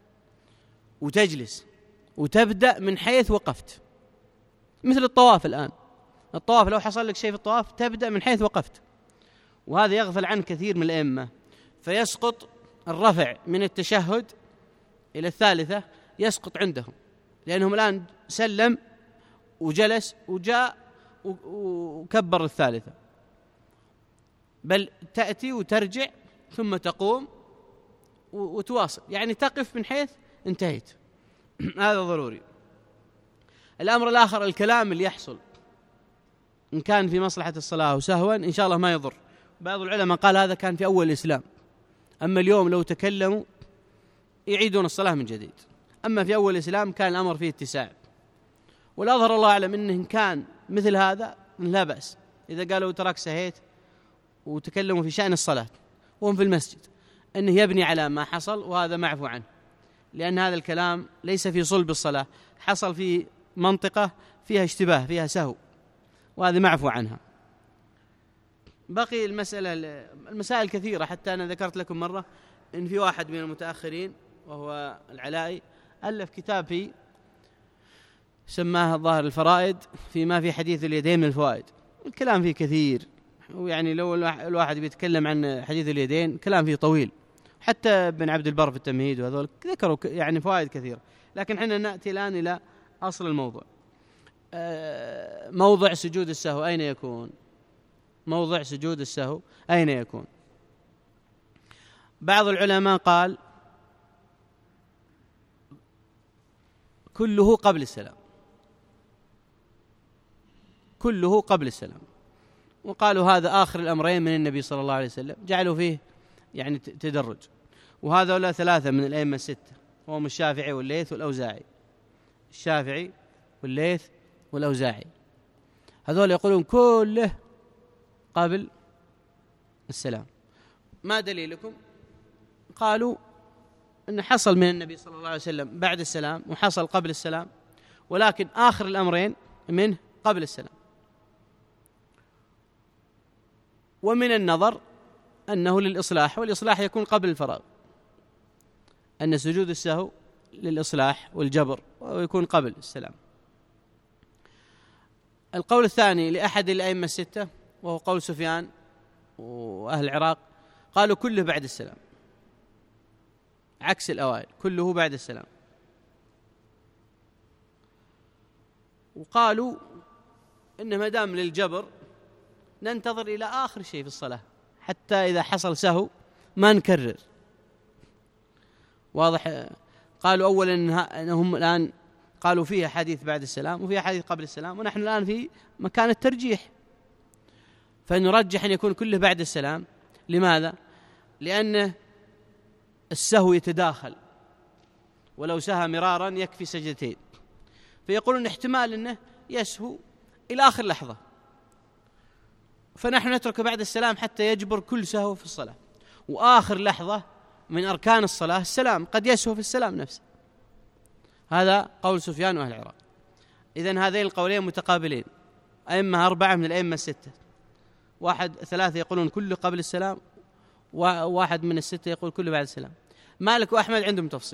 وتجلس وتبدأ من حيث وقفت، مثل الطواف الآن. الطواف لو حصل لك شيء في الطواف تبدأ من حيث وقفت، وهذا يغفل عنه كثير من الأئمة، فيسقط الرفع من التشهد إلى الثالثة، يسقط عندهم، لأنهم الآن سلم وجلس وجاء وكبر الثالثة، بل تأتي وترجع ثم تقوم وتواصل، يعني تقف من حيث انتهيت. هذا ضروري. الأمر الآخر الكلام اللي يحصل، إن كان في مصلحة الصلاة وسهوا إن شاء الله ما يضر. بعض العلماء قال هذا كان في أول الإسلام، أما اليوم لو تكلموا يعيدون الصلاة من جديد، أما في أول الإسلام كان الأمر فيه اتساع. والأظهر الله أعلم إنه كان مثل هذا لا بأس، إذا قالوا تراك سهيت وتكلموا في شأن الصلاة وهم في المسجد، أنه يبني على ما حصل، وهذا معفو عنه، لأن هذا الكلام ليس في صلب الصلاة، حصل في منطقة فيها اشتباه فيها سهو، وهذا معفو عنها. بقي المسألة المسائل كثيرة، حتى أنا ذكرت لكم مرة إن في واحد من المتأخرين وهو العلائي ألف كتاب فيه سماه الظاهر الفرائد فيما في حديث اليدين من الفوائد. الكلام فيه كثير، ويعني لو الواحد بيتكلم عن حديث اليدين كلام فيه طويل، حتى ابن عبد البر في التمهيد وهذول ذكروا يعني فوائد كثيرة. لكن حنا نأتي الآن إلى أصل الموضوع. موضع سجود السهو أين يكون؟ موضع سجود السهو أين يكون؟ بعض العلماء قال كله قبل السلام، كله قبل السلام، وقالوا هذا آخر الأمرين من النبي صلى الله عليه وسلم، جعلوا فيه يعني تدرج. وهذا ولا ثلاثة من الأئمة الستة، وهم الشافعي والليث والأوزاعي، الشافعي والليث والأوزاعي، هذول يقولون كله قبل السلام. ما دليلكم؟ قالوا أن حصل من النبي صلى الله عليه وسلم بعد السلام وحصل قبل السلام، ولكن آخر الأمرين منه قبل السلام. ومن النظر أنه للإصلاح، والإصلاح يكون قبل الفراغ، أن سجود السهو للإصلاح والجبر ويكون قبل السلام. القول الثاني لأحد الأئمة الستة وهو قول سفيان وأهل العراق، قالوا كله بعد السلام، عكس الأوائل كله بعد السلام. وقالوا إن ما دام للجبر ننتظر إلى آخر شيء في الصلاة، حتى إذا حصل سهو ما نكرر. واضح؟ قالوا أولا أنهم الآن قالوا فيها حديث بعد السلام وفيها حديث قبل السلام، ونحن الآن في مكان الترجيح، فنرجح أن يكون كله بعد السلام. لماذا؟ لأن السهو يتداخل، ولو سهى مرارا يكفي سجدتين، فيقولون احتمال أنه يسهو إلى آخر لحظة، فنحن نترك بعد السلام حتى يجبر كل سهو في الصلاة. وآخر لحظة من أركان الصلاة السلام، قد يسهو في السلام نفسه. هذا قول سفيان وأهل العراق. إذن هذين القولين متقابلين، أئمة أربعة من الأئمة الستة، واحد ثلاثة يقولون كله قبل السلام، وواحد من الستة يقول كله بعد السلام. مالك وأحمد عندهم تفصيل.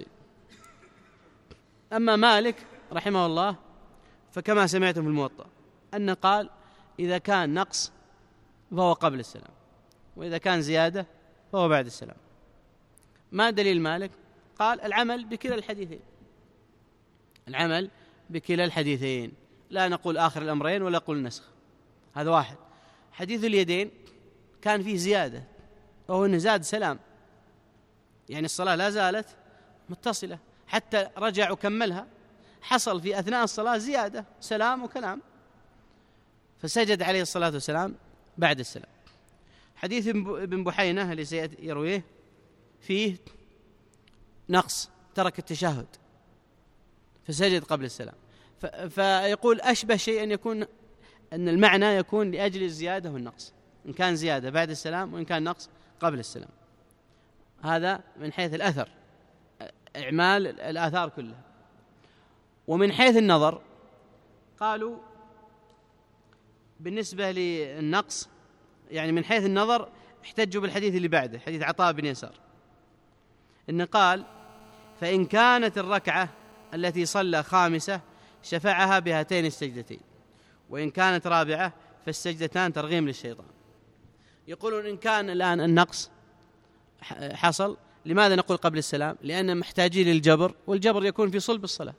أما مالك رحمه الله فكما سمعتم في الموطأ أنه قال إذا كان نقص فهو قبل السلام، وإذا كان زيادة فهو بعد السلام. ما دليل مالك؟ قال العمل بكلا الحديثين، العمل بكلا الحديثين، لا نقول آخر الأمرين ولا نقول نسخ. هذا واحد. حديث اليدين كان فيه زيادة، وهو أنه زاد سلام، يعني الصلاة لا زالت متصلة حتى رجع وكملها، حصل في أثناء الصلاة زيادة سلام وكلام، فسجد عليه الصلاة والسلام بعد السلام. حديث ابن بحينة اللي سيرويه فيه نقص، ترك التشهد فسجد قبل السلام، فيقول أشبه شيء أن يكون أن المعنى يكون لأجل الزيادة والنقص، إن كان زيادة بعد السلام وإن كان نقص قبل السلام. هذا من حيث الأثر، إعمال الآثار كلها. ومن حيث النظر قالوا بالنسبة للنقص، يعني من حيث النظر احتجوا بالحديث اللي بعده، حديث عطاء بن يسار، إن قال فإن كانت الركعة التي صلى خامسة شفعها بهاتين السجدتين، وإن كانت رابعة فالسجدتان ترغيم للشيطان. يقولون إن كان الآن النقص حصل، لماذا نقول قبل السلام؟ لأن محتاجين للجبر، والجبر يكون في صلب الصلاة.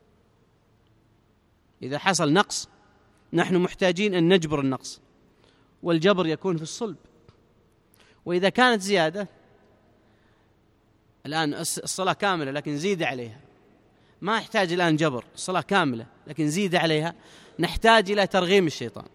إذا حصل نقص نحن محتاجين أن نجبر النقص، والجبر يكون في الصلب. وإذا كانت زيادة، الآن الصلاة كاملة لكن زيد عليها، ما يحتاج الآن جبر، الصلاة كاملة لكن زيد عليها، نحتاج إلى ترغيم الشيطان،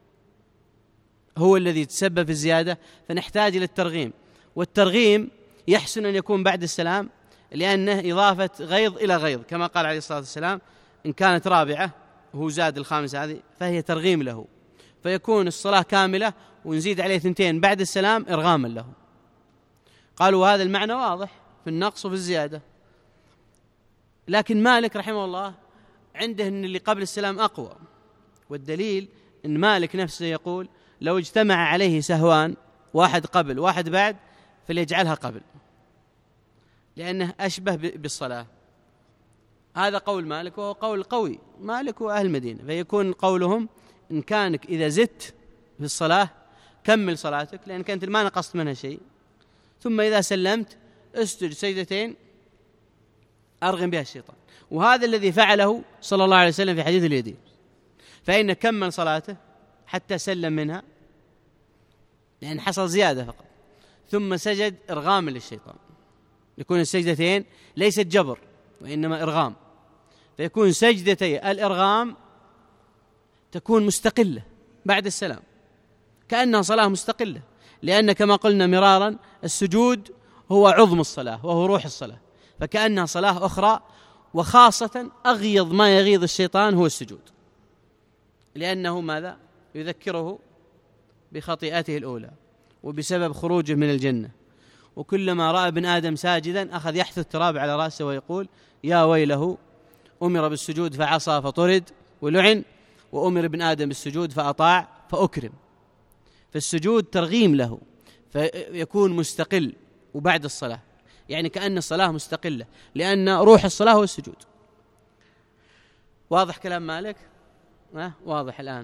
هو الذي يتسبب في الزيادة، فنحتاج إلى الترغيم. والترغيم يحسن أن يكون بعد السلام، لأنه إضافة غيظ إلى غيظ، كما قال عليه الصلاة والسلام إن كانت رابعة وهو زاد الخامسة هذه فهي ترغيم له، فيكون الصلاة كاملة ونزيد عليه ثنتين بعد السلام إرغاما له. قالوا هذا المعنى واضح في النقص وفي الزيادة. لكن مالك رحمه الله عنده أن اللي قبل السلام أقوى، والدليل أن مالك نفسه يقول لو اجتمع عليه سهوان، واحد قبل واحد بعد، فليجعلها قبل، لأنه أشبه بالصلاة. هذا قول مالك، وهو قول قوي، مالك وأهل المدينة، فيكون قولهم إن كانك إذا زدت في الصلاة كمل صلاتك، لأن كانت ما نقصت منها شيء، ثم إذا سلمت اسجد سجدتين أرغم بها الشيطان. وهذا الذي فعله صلى الله عليه وسلم في حديث اليدين، فإن كمل صلاته حتى سلم منها، لأن حصل زيادة فقط، ثم سجد إرغاما للشيطان. يكون السجدتين ليست جبر وإنما إرغام، فيكون سجدتي الإرغام تكون مستقلة بعد السلام، كأنها صلاة مستقلة، لأن كما قلنا مرارا السجود هو عظم الصلاة وهو روح الصلاة، فكأنها صلاة أخرى. وخاصة أغيظ ما يغيظ الشيطان هو السجود، لأنه ماذا؟ يذكره بخطيئته الأولى وبسبب خروجه من الجنة، وكلما رأى ابن آدم ساجدا أخذ يحث التراب على رأسه ويقول يا ويله، أمر بالسجود فعصى فطرد ولعن، وأمر ابن آدم بالسجود فأطاع فأكرم. فالسجود ترغيم له، فيكون مستقل وبعد الصلاة، يعني كأن الصلاة مستقلة، لأن روح الصلاة هو السجود. واضح كلام مالك؟ أه؟ واضح الآن.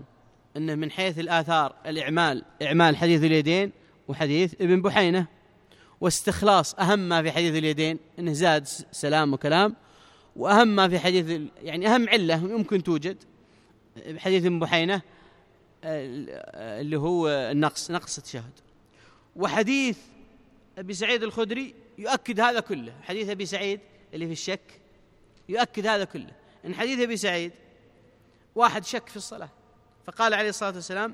أنه من حيث الآثار الإعمال إعمال حديث اليدين وحديث ابن بحينة، واستخلاص أهم ما في حديث اليدين أنه زاد سلام وكلام، وأهم ما في حديث يعني أهم علة يمكن توجد بحديث ابن بحينة اللي هو النقص نقص التشهد. وحديث أبي سعيد الخدري يؤكد هذا كله، حديث أبي سعيد اللي في الشك يؤكد هذا كله، إن حديث أبي سعيد واحد شك في الصلاة فقال عليه الصلاة والسلام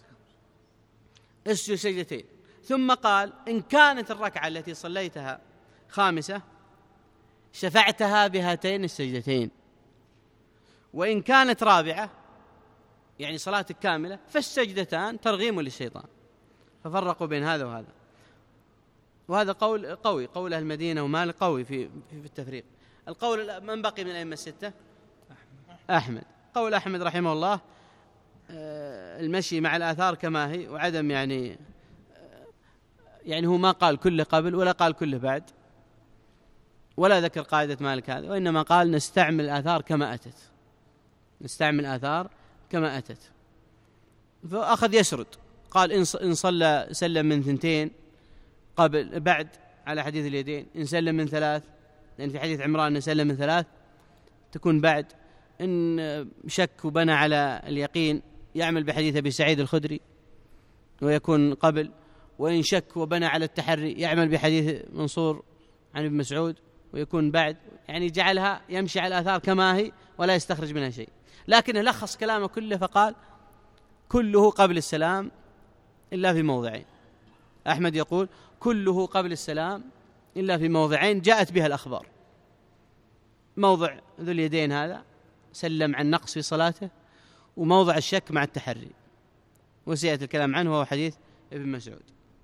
اسجد سجدتين، ثم قال إن كانت الركعة التي صليتها خامسة شفعتها بهاتين السجدتين، وإن كانت رابعة يعني صلاتك كاملة فالسجدتان ترغيم للشيطان. ففرقوا بين هذا وهذا، وهذا قول قوي، قول أهل المدينة ومالك قوي في في التفريق. القول من بقي من الأئمة الستة؟ أحمد. قول أحمد رحمه الله المشي مع الآثار كما هي، وعدم يعني يعني هو ما قال كله قبل ولا قال كله بعد، ولا ذكر قاعدة مالك هذا، وإنما قال نستعمل الآثار كما أتت، نستعمل الآثار كما أتت. فأخذ يسرد، قال إن صلى سلم من ثنتين قبل بعد على حديث اليدين، إن سلم من ثلاث لأن في حديث عمران إن سلم من ثلاث تكون بعد، إن شك وبنى على اليقين يعمل بحديث أبي سعيد الخدري ويكون قبل، وإن شك وبنى على التحري يعمل بحديث منصور عن ابن مسعود ويكون بعد، يعني جعلها يمشي على الآثار كما هي ولا يستخرج منها شيء، لكنه لخص كلامه كله فقال كله قبل السلام إلا في موضعين. أحمد يقول كله قبل السلام إلا في موضعين جاءت بها الأخبار، موضع ذو اليدين هذا سلم عن نقص في صلاته، وموضع الشك مع التحري، وسيأتي الكلام عنه وهو حديث ابن مسعود.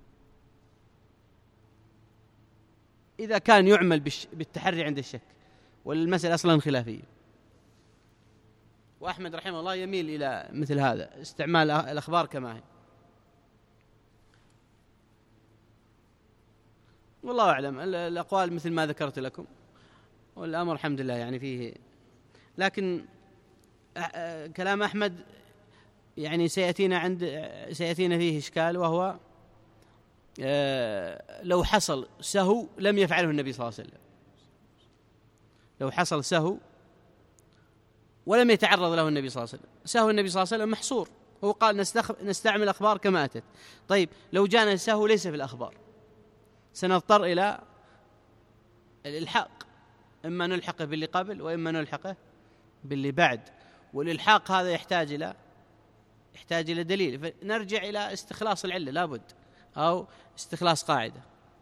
إذا كان يعمل بالتحري عند الشك، والمسألة أصلا خلافية، وأحمد رحمه الله يميل إلى مثل هذا استعمال الأخبار كما هي. والله أعلم، الأقوال مثل ما ذكرت لكم، والأمر الحمد لله يعني فيه، لكن كلام أحمد يعني سيأتينا عند سيأتينا فيه إشكال، وهو لو حصل سهو لم يفعله النبي صلى الله عليه وسلم، لو حصل سهو ولم يتعرض له النبي صلى الله عليه وسلم، سهو النبي صلى الله عليه وسلم محصور، هو قال نستعمل الأخبار كما أتت. طيب لو جاءنا السهو ليس في الأخبار سنضطر إلى الإلحاق، إما نلحقه باللي قبل وإما نلحقه باللي بعد، والإلحاق هذا يحتاج إلى يحتاج إلى دليل، فنرجع إلى استخلاص العلة لابد، أو استخلاص قاعدة.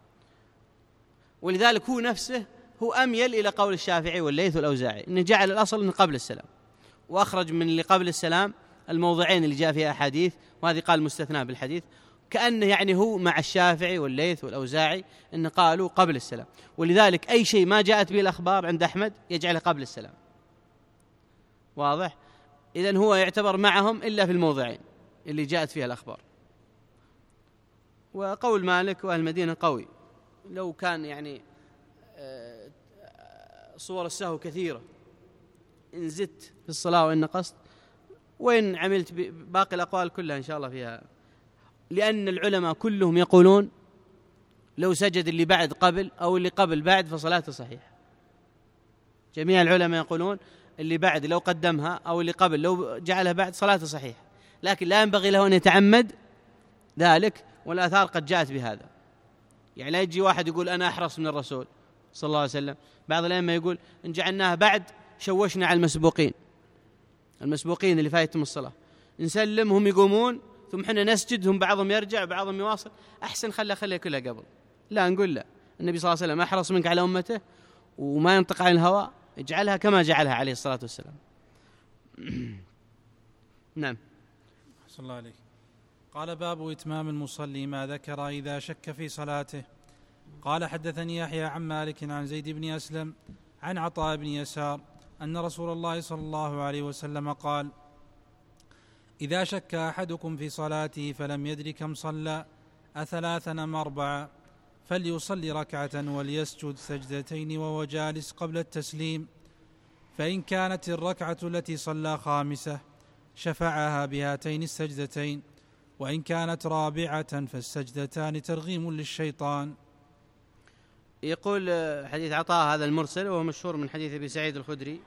ولذلك هو نفسه هو أميل إلى قول الشافعي والليث والأوزاعي إنه جعل الأصل من قبل السلام، وأخرج من اللي قبل السلام الموضعين اللي جاء فيها أحاديث، وهذه قال مستثنى بالحديث، كأنه يعني هو مع الشافعي والليث والأوزاعي إن قالوا قبل السلام. ولذلك أي شيء ما جاءت به الأخبار عند أحمد يجعله قبل السلام، واضح؟ إذن هو يعتبر معهم إلا في الموضعين اللي جاءت فيها الأخبار. وقول مالك وأهل المدينة قوي، لو كان يعني صور السهو كثيرة إن زدت في الصلاة وإن نقصت، وإن عملت باقي الأقوال كلها إن شاء الله فيها، لأن العلماء كلهم يقولون لو سجد اللي بعد قبل أو اللي قبل بعد فصلاته صحيحة. جميع العلماء يقولون اللي بعد لو قدمها أو اللي قبل لو جعلها بعد صلاته صحيحة، لكن لا ينبغي له أن يتعمد ذلك، والآثار قد جاءت بهذا. يعني لا يجي واحد يقول أنا أحرص من الرسول صلى الله عليه وسلم، بعض الأئمة يقول إن جعلناها بعد شوشنا على المسبوقين، المسبوقين اللي فايتهم الصلاة، نسلم هم يقومون ثم حنا نسجد، هم بعضهم يرجع بعضهم يواصل، أحسن خلى خلى كلها قبل. لا، نقول لا، النبي صلى الله عليه وسلم أحرص منك على أمته وما ينطق عن الهوى، اجعلها كما جعلها عليه الصلاة والسلام. نعم. أحسن الله عليك. قال باب إتمام المصلي ما ذكر إذا شك في صلاته. قال حدثني يحيى عن مالك عن زيد بن أسلم عن عطاء بن يسار أن رسول الله صلى الله عليه وسلم قال: إذا شك أحدكم في صلاته فلم يدر كم صلى أثلاثا أم أربعة فليصلي ركعة وليسجد سجدتين وهو جالس قبل التسليم، فإن كانت الركعة التي صلى خامسة شفعها بهاتين السجدتين، وإن كانت رابعة فالسجدتان ترغيم للشيطان. يقول حديث عطاء هذا المرسل، وهو مشهور من حديث أبي سعيد الخدري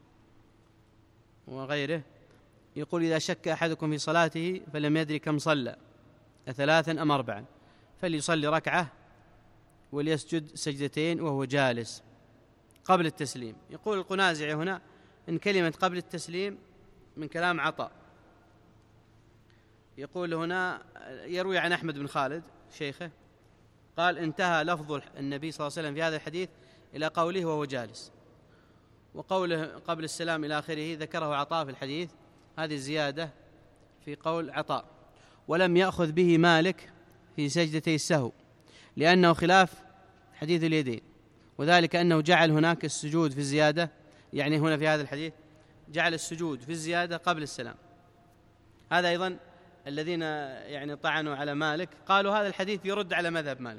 وغيره، يقول: إذا شك أحدكم في صلاته فلم يدري كم صلى أثلاثا أم أربعا فليصلي ركعة وليسجد سجدتين وهو جالس قبل التسليم. يقول القنازعي هنا إن كلمة قبل التسليم من كلام عطاء. يقول هنا يروي عن أحمد بن خالد شيخه قال: انتهى لفظ النبي صلى الله عليه وسلم في هذا الحديث إلى قوله وهو جالس، وقوله قبل السلام إلى آخره ذكره عطاء في الحديث، هذه الزيادة في قول عطاء. ولم يأخذ به مالك في سجدتي السهو لأنه خلاف حديث اليدين، وذلك أنه جعل هناك السجود في الزيادة، يعني هنا في هذا الحديث جعل السجود في الزيادة قبل السلام. هذا أيضا الذين يعني طعنوا على مالك قالوا هذا الحديث يرد على مذهب مالك.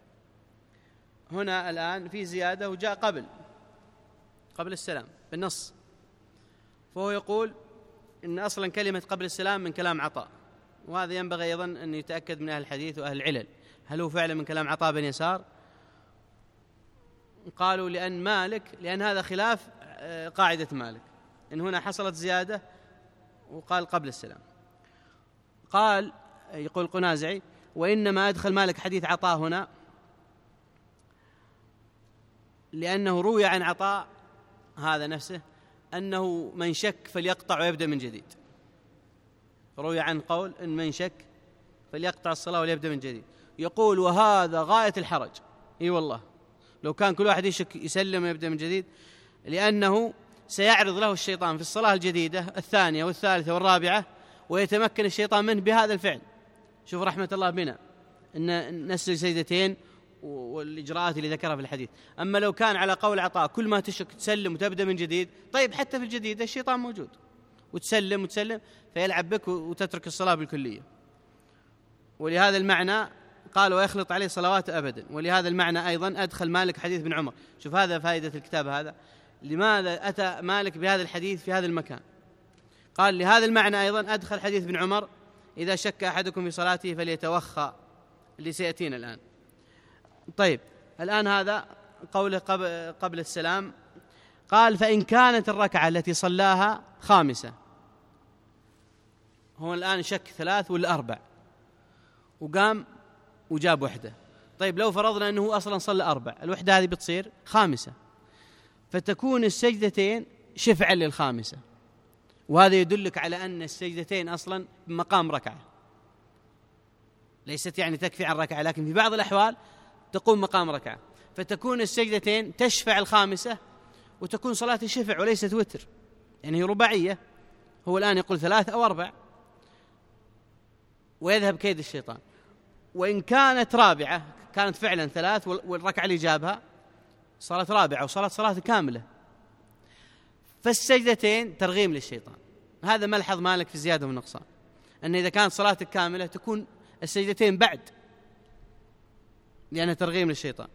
هنا الآن في زيادة وجاء قبل قبل السلام بالنص، فهو يقول إن أصلا كلمة قبل السلام من كلام عطاء، وهذا ينبغي أيضا أن يتأكد من أهل الحديث وأهل العلل هل هو فعلا من كلام عطاء بن يسار. قالوا لأن مالك لأن هذا خلاف قاعدة مالك، إن هنا حصلت زيادة وقال قبل السلام. قال يقول القنازعي: وإنما أدخل مالك حديث عطاء هنا لأنه روي عن عطاء هذا نفسه أنه من شك فليقطع ويبدأ من جديد. روي عن قول إن من شك فليقطع الصلاة وليبدأ من جديد. يقول وهذا غاية الحرج، إي والله لو كان كل واحد يشك يسلم ويبدأ من جديد، لأنه سيعرض له الشيطان في الصلاة الجديدة الثانية والثالثة والرابعة ويتمكن الشيطان منه بهذا الفعل. شوف رحمة الله بنا أن نسجد سجدتين والإجراءات اللي ذكرها في الحديث. أما لو كان على قول عطاء كل ما تشك تسلم وتبدأ من جديد، طيب حتى في الجديد الشيطان موجود وتسلم وتسلم فيلعب بك وتترك الصلاة بالكلية. ولهذا المعنى قال ويخلط عليه صلوات أبدا. ولهذا المعنى أيضا أدخل مالك حديث بن عمر. شوف هذا فائدة الكتاب هذا، لماذا أتى مالك بهذا الحديث في هذا المكان؟ قال لهذا المعنى أيضا أدخل حديث بن عمر: إذا شك أحدكم في صلاته فليتوخى، اللي سيأتينا الآن. طيب الآن هذا قوله قبل السلام. قال: فإن كانت الركعة التي صلاها خامسة، هو الآن شك ثلاث ولا أربع وقام وجاب وحدة. طيب لو فرضنا أنه أصلا صلى أربع، الوحدة هذه بتصير خامسة، فتكون السجدتين شفعا للخامسة، وهذا يدلك على أن السجدتين أصلا بمقام ركعة، ليست يعني تكفي عن ركعة، لكن في بعض الأحوال تقوم مقام ركعة، فتكون السجدتين تشفع الخامسة وتكون صلاة شفع وليست وتر، يعني هي رباعية. هو الآن يقول ثلاث أو أربع ويذهب كيد الشيطان. وإن كانت رابعة، كانت فعلا ثلاث والركعة اللي جابها صارت رابعة وصارت صلاة كاملة، فالسجدتين ترغيم للشيطان. هذا ملحظ مالك في زيادة والنقصان، أن إذا كانت صلاتك كاملة تكون السجدتين بعد، لأنها ترغيم للشيطان.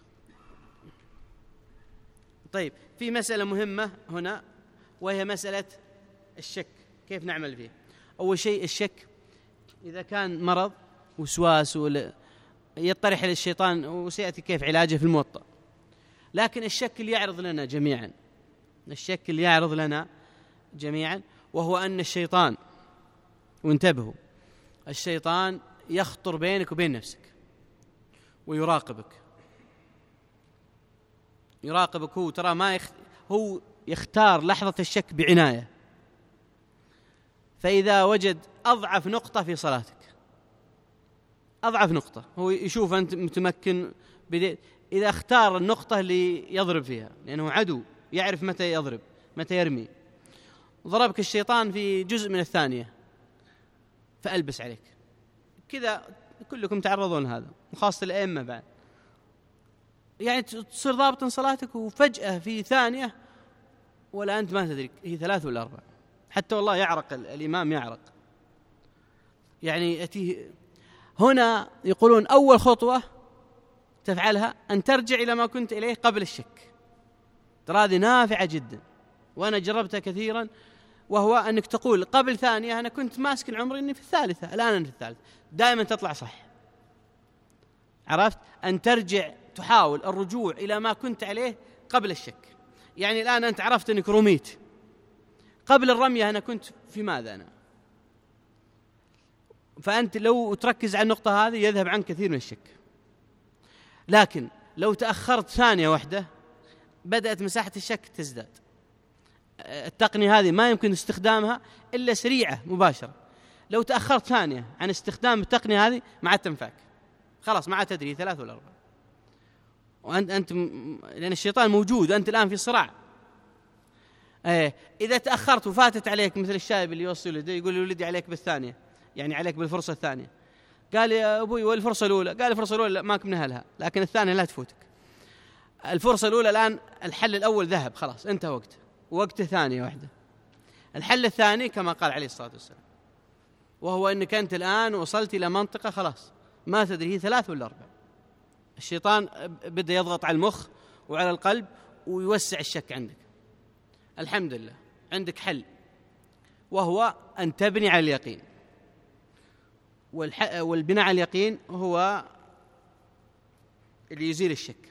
طيب في مسألة مهمة هنا، وهي مسألة الشك، كيف نعمل فيه؟ أول شيء الشك إذا كان مرض وسواس يطرح للشيطان، وسيأتي كيف علاجه في الموطأ. لكن الشك اللي يعرض لنا جميعا، الشك اللي يعرض لنا جميعا وهو أن الشيطان، وانتبهوا، الشيطان يخطر بينك وبين نفسك ويراقبك، يراقبك هو، ترى ما يخ... هو يختار لحظة الشك بعناية. فإذا وجد أضعف نقطة في صلاتك، أضعف نقطة، هو يشوف أنت متمكن بدي... إذا اختار النقطة اللي يضرب فيها، لأنه عدو يعرف متى يضرب متى يرمي، ضربك الشيطان في جزء من الثانية فألبس عليك كذا. كلكم تعرضون هذا، وخاصة الأئمة بعد، يعني تصير ضابطا صلاتك وفجأة في ثانية ولا أنت ما تدري هي ثلاث ولا أربع، حتى والله يعرق الإمام، يعرق يعني يأتيه. هنا يقولون أول خطوة تفعلها أن ترجع إلى ما كنت إليه قبل الشك. ترى هذه نافعة جدا، وأنا جربتها كثيرا وهو أنك تقول قبل ثانية أنا كنت ماسك العمر إني في الثالثة، الآن أنا في الثالثة، دائما تطلع صح. عرفت؟ أن ترجع تحاول الرجوع إلى ما كنت عليه قبل الشك. يعني الآن أنت عرفت أنك رميت، قبل الرمية أنا كنت في ماذا أنا؟ فأنت لو تركز على النقطة هذه يذهب عنك كثير من الشك. لكن لو تأخرت ثانية واحدة بدأت مساحة الشك تزداد. التقنية هذه ما يمكن استخدامها إلا سريعة مباشرة. لو تأخرت ثانية عن استخدام التقنية هذه ما عاد تنفعك، خلاص ما عاد تدري ثلاث ولا أربعة. وأنت أنت لأن الشيطان موجود، أنت الآن في صراع. إيه إذا تأخرت وفاتت عليك مثل الشايب اللي يوصل ولده يقول لولدي عليك بالثانية، يعني عليك بالفرصة الثانية. قال يا أبوي والفرصة الأولى، قال الفرصة الأولى ماك من أهلها، لكن الثانية لا تفوتك. الفرصة الأولى الآن الحل الأول ذهب، خلاص انتهى وقته، وقت ثانية واحدة. الحل الثاني كما قال عليه الصلاة والسلام، وهو أنك أنت الآن وصلت إلى منطقة خلاص ما تدري هي ثلاث ولا أربع. الشيطان بدأ يضغط على المخ وعلى القلب ويوسع الشك عندك. الحمد لله عندك حل، وهو أن تبني على اليقين. والبناء على اليقين هو اللي يزيل الشك.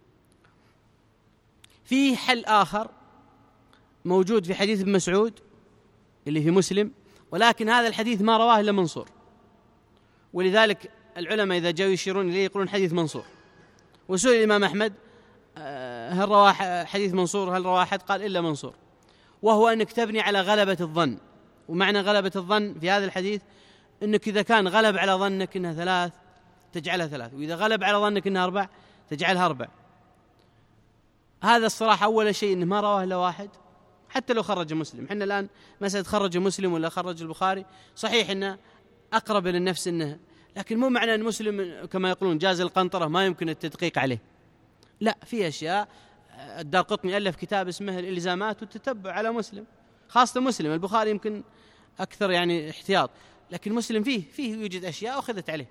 في حل آخر موجود في حديث ابن مسعود اللي في مسلم، ولكن هذا الحديث ما رواه إلا منصور، ولذلك العلماء إذا جاءوا يشيرون إليه يقولون حديث منصور. وسئل الإمام أحمد هل رواه حديث منصور، هل رواه أحد؟ قال إلا منصور. وهو أنك تبني على غلبة الظن. ومعنى غلبة الظن في هذا الحديث أنك إذا كان غلب على ظنك أنها ثلاث تجعلها ثلاث، وإذا غلب على ظنك أنها أربع تجعلها أربع. هذا الصراحة أول شيء أنه ما رواه إلا واحد، حتى لو خرج مسلم. حنا الآن مسألة خرج مسلم ولا خرج البخاري صحيح أنه أقرب للنفس أنه، لكن مو معنى أن مسلم كما يقولون جاز القنطرة ما يمكن التدقيق عليه. لا، في أشياء. الدارقطني ألف كتاب اسمه الإلزامات والتتبع على مسلم، خاصة مسلم. البخاري يمكن أكثر يعني احتياط، لكن مسلم فيه فيه يوجد أشياء أخذت عليه.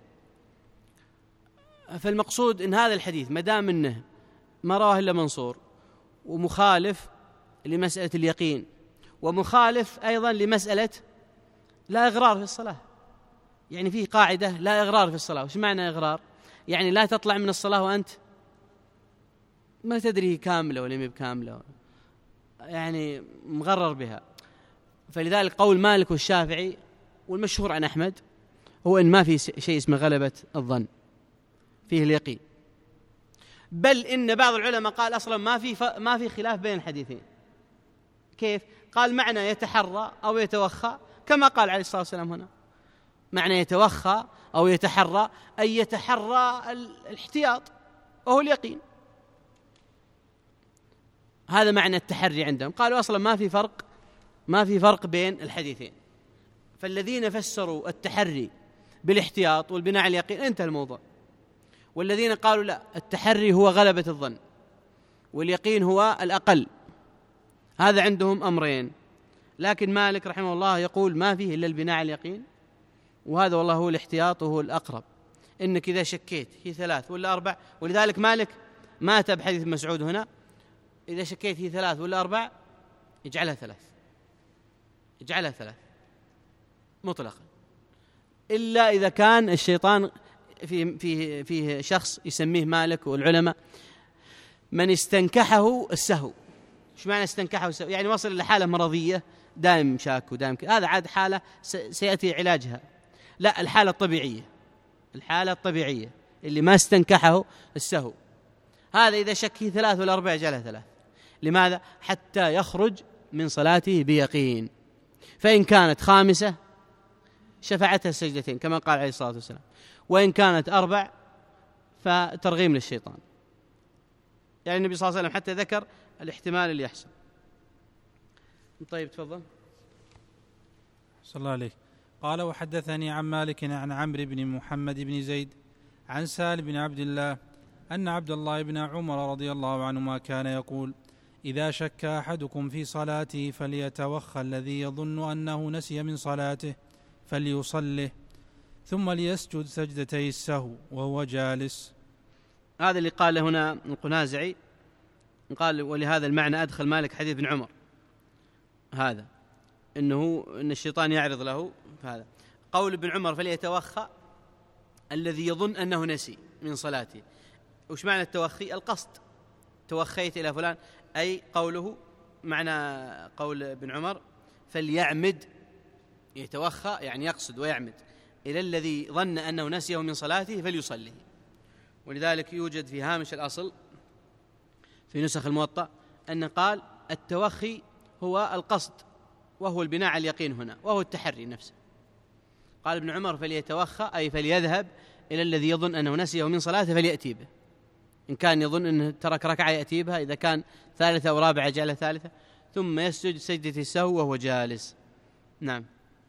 فالمقصود إن هذا الحديث مدام أنه ما رواه إلا منصور، ومخالف لمسألة اليقين، ومخالف أيضا لمسألة لا إغرار في الصلاة. يعني فيه قاعدة لا إغرار في الصلاة. وش معنى إغرار؟ يعني لا تطلع من الصلاة وأنت ما تدري كاملة ولا مي بكاملة، يعني مغرر بها. فلذلك قول مالك والشافعي والمشهور عن أحمد هو إن ما في شيء اسمه غلبة الظن، فيه اليقين. بل إن بعض العلماء قال أصلا ما في ف... ما في خلاف بين الحديثين. كيف؟ قال معنى يتحرى أو يتوخى كما قال عليه الصلاة والسلام هنا. معنى يتوخى أو يتحرى أي يتحرى الاحتياط وهو اليقين. هذا معنى التحري عندهم. قالوا أصلا ما في فرق ما في فرق بين الحديثين. فالذين فسروا التحري بالاحتياط والبناء على اليقين انتهى الموضوع. والذين قالوا لا، التحري هو غلبة الظن واليقين هو الأقل، هذا عندهم أمرين. لكن مالك رحمه الله يقول ما فيه إلا البناء على اليقين، وهذا والله هو الاحتياط وهو الأقرب. إنك إذا شكيت هي ثلاث ولا أربع، ولذلك مالك ما أتى بحديث مسعود هنا إذا شكيت هي ثلاث ولا أربع اجعلها ثلاث، اجعلها ثلاث مطلقا، إلا إذا كان الشيطان في فيه فيه شخص يسميه مالك والعلماء من استنكحه السهو. ايش معنى استنكحه السهو؟ يعني وصل إلى حالة مرضية دائم شاك ودائم ك... هذا عاد حالة سيأتي علاجها. لا، الحالة الطبيعية، الحالة الطبيعية اللي ما استنكحه السهو، هذا إذا شك هي ثلاث ولا أربع جعلها ثلاث. لماذا؟ حتى يخرج من صلاته بيقين. فإن كانت خامسة شفعتها السجدتين كما قال عليه الصلاة والسلام، وإن كانت أربع فترغيم للشيطان. يعني النبي صلى الله عليه وسلم حتى ذكر الاحتمال اللي يحصل. طيب تفضل. صلى الله عليه. قال وحدثني عن مالك عن عمرو بن محمد بن زيد عن سالم بن عبد الله أن عبد الله بن عمر رضي الله عنهما كان يقول إذا شك أحدكم في صلاته فليتوخى الذي يظن أنه نسي من صلاته فليصله ثم ليسجد سجدتي السهو وهو جالس. هذا اللي قال هنا القنازعي، قال ولهذا المعنى أدخل مالك حديث ابن عمر هذا، إنه إن الشيطان يعرض له هذا. قول ابن عمر فليتوخى الذي يظن أنه نسي من صلاته. وش معنى التوخي؟ القصد، توخيت إلى فلان، أي قوله معنى قول ابن عمر فليعمد، يتوخى يعني يقصد ويعمد إلى الذي ظن أنه نسيه من صلاته فليصلي. ولذلك يوجد في هامش الأصل في نسخ الموطأ أن قال التوخي هو القصد، وهو البناء على اليقين هنا، وهو التحري نفسه. قال ابن عمر فليتوخى أي فليذهب إلى الذي يظن أنه نسيه من صلاته فليأتي به، إن كان يظن أنه ترك ركعة يأتي بها، إذا كان ثالثة أو رابعة جعلها ثالثة، ثم يسجد سجدة السهو وهو جالس. نعم.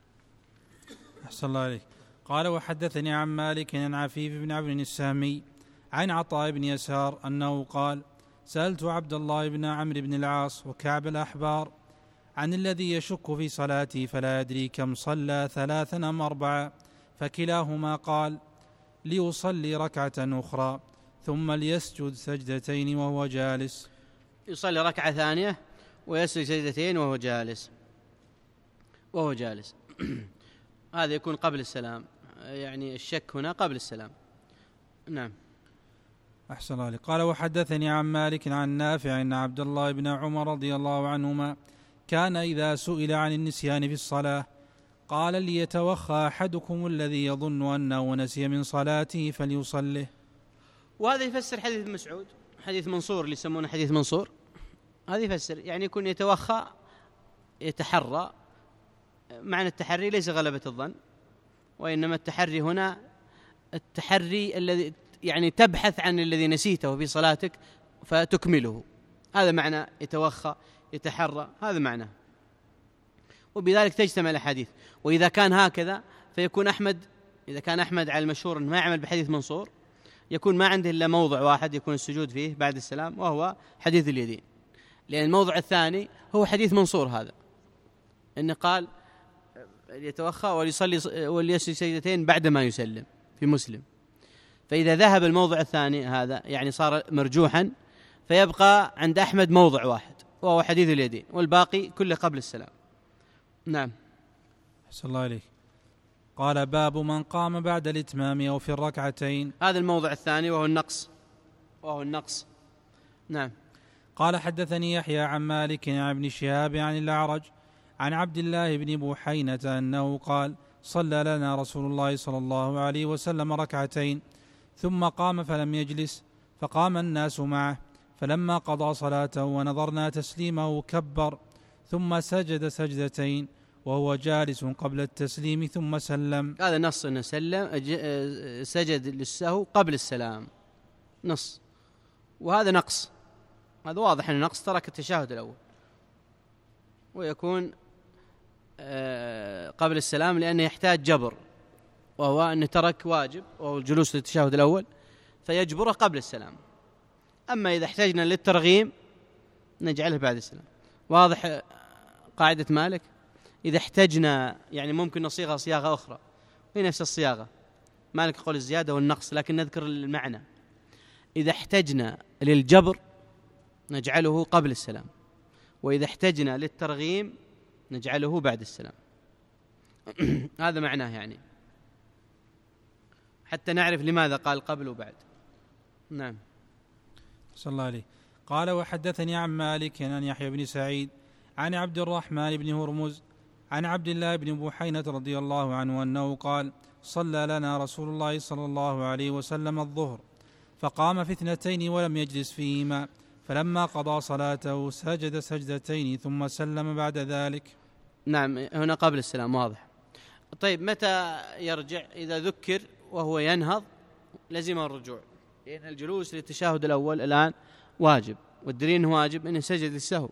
أحسن الله عليك. قال وحدثني عن مالك عن عفيف بن عمرو السهمي عن عطاء بن يسار أنه قال سألت عبد الله بن عمرو بن العاص وكعب الأحبار عن الذي يشك في صلاته فلا يدري كم صلى ثلاثا أم أربعة، فكلاهما قال ليصلي ركعة أخرى ثم ليسجد سجدتين وهو جالس. يصلي ركعة ثانية ويسجد سجدتين وهو جالس وهو جالس هذا يكون قبل السلام، يعني الشك هنا قبل السلام. نعم. أحسن الله عليك. قال وحدثني عن مالك عن نافع أن عبد الله بن عمر رضي الله عنهما كان إذا سئل عن النسيان في الصلاة قال ليتوخى أحدكم الذي يظن أنه نسي من صلاته فليصله. وهذا يفسر حديث مسعود، حديث منصور اللي يسمونه حديث منصور، هذا يفسر يعني يكون يتوخى يتحرى. معنى التحري ليس غلبة الظن، وإنما التحري هنا التحري الذي يعني تبحث عن الذي نسيته في صلاتك فتكمله، هذا معنى يتوخى يتحرى، هذا معنى. وبذلك تجتمع الأحاديث. وإذا كان هكذا فيكون أحمد، إذا كان أحمد على المشهور ما يعمل بحديث منصور، يكون ما عنده إلا موضع واحد يكون السجود فيه بعد السلام، وهو حديث اليدين، لأن الموضع الثاني هو حديث منصور هذا، إنه قال يتوخى وليصلي وليسجد سجدتين بعد ما يسلم في مسلم. فإذا ذهب الموضع الثاني هذا يعني صار مرجوحا، فيبقى عند أحمد موضع واحد وهو حديث اليدين، والباقي كله قبل السلام. نعم. أحسن الله عليك. قال باب من قام بعد الإتمام أو في الركعتين. هذا الموضع الثاني وهو النقص وهو النقص. نعم. قال حدثني يحيى عن مالك عن ابن شهاب عن الأعرج عن عبد الله بن بحينة أنه قال صلى لنا رسول الله صلى الله عليه وسلم ركعتين ثم قام فلم يجلس، فقام الناس معه، فلما قضى صلاته ونظرنا تسليمه كبر ثم سجد سجدتين وهو جالس قبل التسليم ثم سلم. هذا نص أنه سلم سجد للسهو قبل السلام، نص. وهذا نقص، هذا واضح أنه نقص، ترك التشهد الأول، ويكون قبل السلام لأنه يحتاج جبر، وهو أنه ترك واجب وهو الجلوس للتشهد الأول فيجبره قبل السلام. أما إذا احتاجنا للترغيم نجعله بعد السلام. واضح قاعدة مالك؟ إذا احتجنا يعني ممكن نصيغها صياغة أخرى في نفس الصياغة. مالك يقول الزيادة والنقص، لكن نذكر المعنى. إذا احتجنا للجبر نجعله قبل السلام، وإذا احتجنا للترغيم نجعله بعد السلام. هذا معناه يعني، حتى نعرف لماذا قال قبل وبعد. نعم. صلى الله عليه. قال وحدثني عن مالك عن يحيى بن سعيد عن عبد الرحمن بن هرمز عن عبد الله بن بحينة رضي الله عنه أنه قال صلى لنا رسول الله صلى الله عليه وسلم الظهر فقام في اثنتين ولم يجلس فيهما، فلما قضى صلاته سجد سجدتين ثم سلم بعد ذلك. نعم، هنا قبل السلام واضح. طيب متى يرجع؟ إذا ذكر وهو ينهض لزم الرجوع، لأن الجلوس للتشهد الأول الآن واجب، والدليل واجب أنه سجد السهو.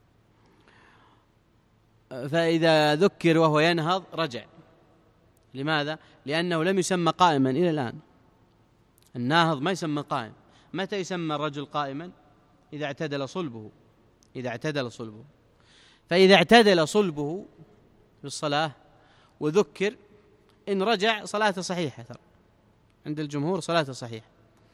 فإذا ذكر وهو ينهض رجع. لماذا؟ لأنه لم يسمى قائما إلى الآن. الناهض ما يسمى قائم. متى يسمى الرجل قائما؟ إذا اعتدل صلبه، إذا اعتدل صلبه. فإذا اعتدل صلبه في الصلاة وذكر إن رجع صلاته صحيحة، عند الجمهور صلاته صحيحة،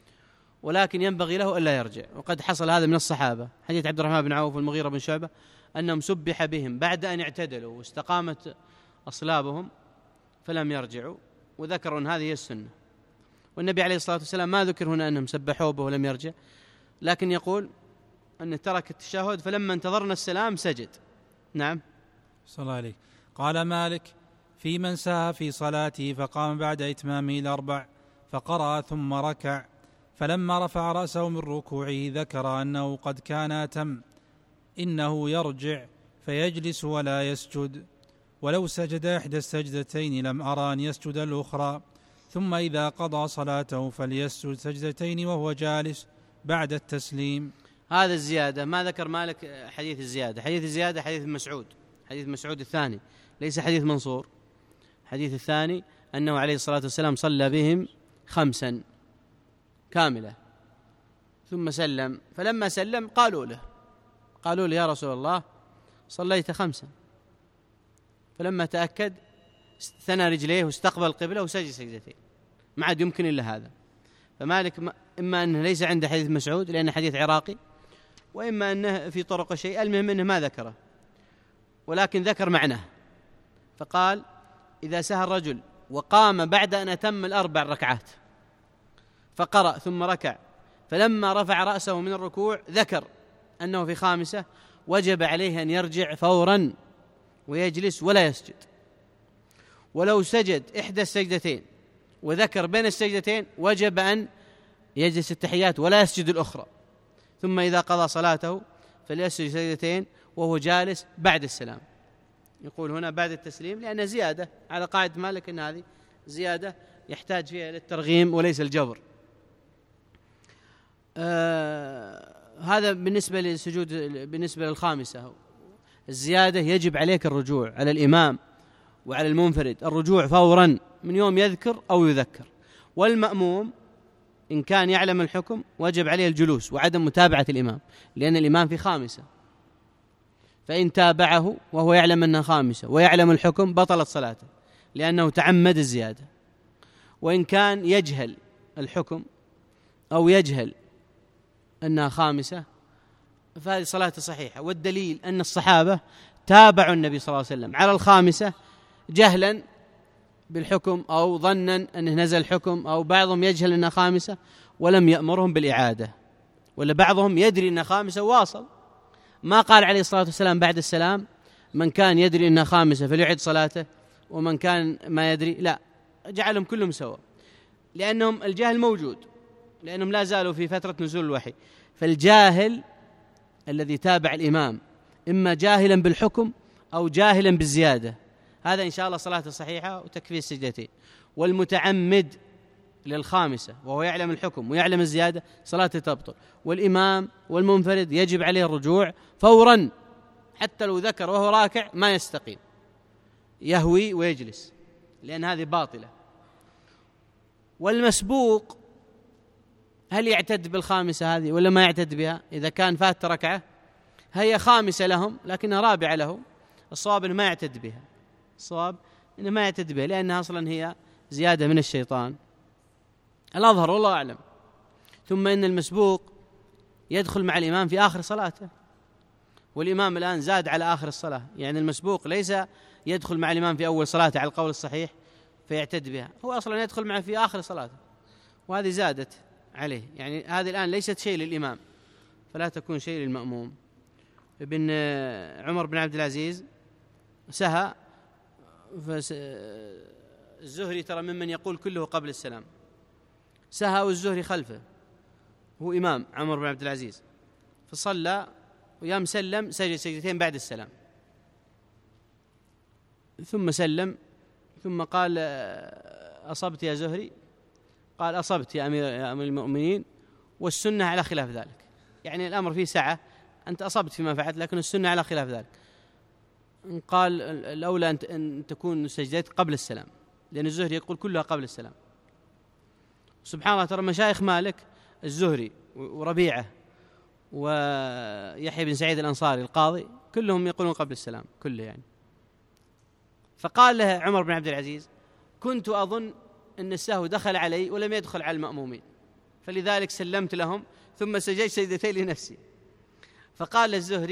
ولكن ينبغي له ألا يرجع. وقد حصل هذا من الصحابة، حديث عبد الرحمن بن عوف والمغيرة بن شعبة أنهم سبح بهم بعد أن اعتدلوا واستقامت أصلابهم فلم يرجعوا، وذكروا أن هذه هي السنة. والنبي عليه الصلاة والسلام ما ذكر هنا أنهم سبحوا به ولم يرجع، لكن يقول أنه ترك التشهد فلما انتظرنا السلام سجد. نعم. صلى الله عليه. قال مالك: في من ساهى في صلاته فقام بعد إتمامه الأربع فقرأ ثم ركع، فلما رفع رأسه من ركوعه ذكر أنه قد كان أتم، إنه يرجع فيجلس ولا يسجد، ولو سجد إحدى السجدتين لم أرى أن يسجد الأخرى، ثم إذا قضى صلاته فليسجد سجدتين وهو جالس بعد التسليم. هذا الزيادة ما ذكر مالك حديث الزيادة. حديث الزيادة حديث مسعود، حديث مسعود الثاني، ليس حديث منصور. حديث الثاني أنه عليه الصلاة والسلام صلى بهم خمسا كاملة ثم سلم، فلما سلم قالوا له قالوا له يا رسول الله صليت خمسا، فلما تأكد ثنى رجليه واستقبل القبلة وسجد سجدتين، ما عاد يمكن إلا هذا. فمالك إما أنه ليس عنده حديث مسعود لأنه حديث عراقي، وإما أنه في طرق شيء، المهم أنه ما ذكره ولكن ذكر معناه. فقال: إذا سهى الرجل وقام بعد أن أتم الأربع ركعات فقرأ ثم ركع، فلما رفع رأسه من الركوع ذكر أنه في خامسة، وجب عليه أن يرجع فورا ويجلس ولا يسجد. ولو سجد إحدى السجدتين وذكر بين السجدتين وجب أن يجلس التحيات ولا يسجد الأخرى، ثم إذا قضى صلاته فليسجد سجدتين وهو جالس بعد السلام. يقول هنا بعد التسليم لأن زيادة على قاعدة مالك أن هذه زيادة يحتاج فيها للترغيم وليس الجبر. آه هذا بالنسبة للسجود. بالنسبة للخامسة الزيادة يجب عليك الرجوع على الإمام وعلى المنفرد، الرجوع فورا من يوم يذكر أو يذكر. والمأموم إن كان يعلم الحكم وجب عليه الجلوس وعدم متابعة الإمام، لأن الإمام في خامسة، فإن تابعه وهو يعلم أنها خامسة ويعلم الحكم بطلت صلاته لأنه تعمد الزيادة. وإن كان يجهل الحكم أو يجهل أنها خامسة فهذه صلاته صحيحة. والدليل أن الصحابة تابعوا النبي صلى الله عليه وسلم على الخامسة جهلا بالحكم أو ظنا أنه نزل الحكم، أو بعضهم يجهل أنها خامسة ولم يأمرهم بالإعادة، ولا بعضهم يدري أنها خامسة واصل. ما قال عليه الصلاة والسلام بعد السلام من كان يدري أنها خامسة فليعد صلاته ومن كان ما يدري، لا، جعلهم كلهم سواء، لأنهم الجهل موجود، لأنهم لا زالوا في فترة نزول الوحي. فالجاهل الذي تابع الإمام إما جاهلا بالحكم أو جاهلا بالزيادة، هذا إن شاء الله صلاته صحيحة وتكفيه السجدتين. والمتعمد للخامسة وهو يعلم الحكم ويعلم الزيادة صلاته تبطل. والإمام والمنفرد يجب عليه الرجوع فورا، حتى لو ذكر وهو راكع ما يستقيم، يهوي ويجلس، لأن هذه باطلة. والمسبوق هل يعتد بالخامسة هذه ولا ما يعتد بها؟ إذا كان فات ركعة هي خامسة لهم لكنها رابعة له، الصواب إنه ما يعتد بها، الصواب إنه ما يعتد بها لأنها أصلا هي زيادة من الشيطان، الأظهر والله أعلم. ثم إن المسبوق يدخل مع الإمام في آخر صلاته، والإمام الآن زاد على آخر الصلاة، يعني المسبوق ليس يدخل مع الإمام في أول صلاته على القول الصحيح فيعتد بها، هو أصلا يدخل معه في آخر صلاته، وهذه زادت عليه، يعني هذه الآن ليست شيء للإمام فلا تكون شيء للمأموم. ابن عمر بن عبد العزيز سهى، الزهري ترى ممن يقول كله قبل السلام، سهى والزهري خلفه، هو إمام عمر بن عبد العزيز، فصلى ويام سلم سجد سجدتين بعد السلام، ثم سلم ثم قال أصبت يا زهري؟ قال أصبت يا أمير, يا أمير المؤمنين، والسنة على خلاف ذلك، يعني الأمر فيه سعة، أنت أصبت فيما فعلت لكن السنة على خلاف ذلك. قال الأولى أن تكون سجدت قبل السلام، لأن الزهري يقول كلها قبل السلام. سبحان الله، ترى مشايخ مالك الزهري وربيعة ويحيى بن سعيد الأنصاري القاضي كلهم يقولون قبل السلام كله يعني. فقال له عمر بن عبد العزيز كنت أظن أن السهو دخل علي ولم يدخل على المأمومين، فلذلك سلمت لهم ثم سجدت سجدتين لنفسي. فقال الزهري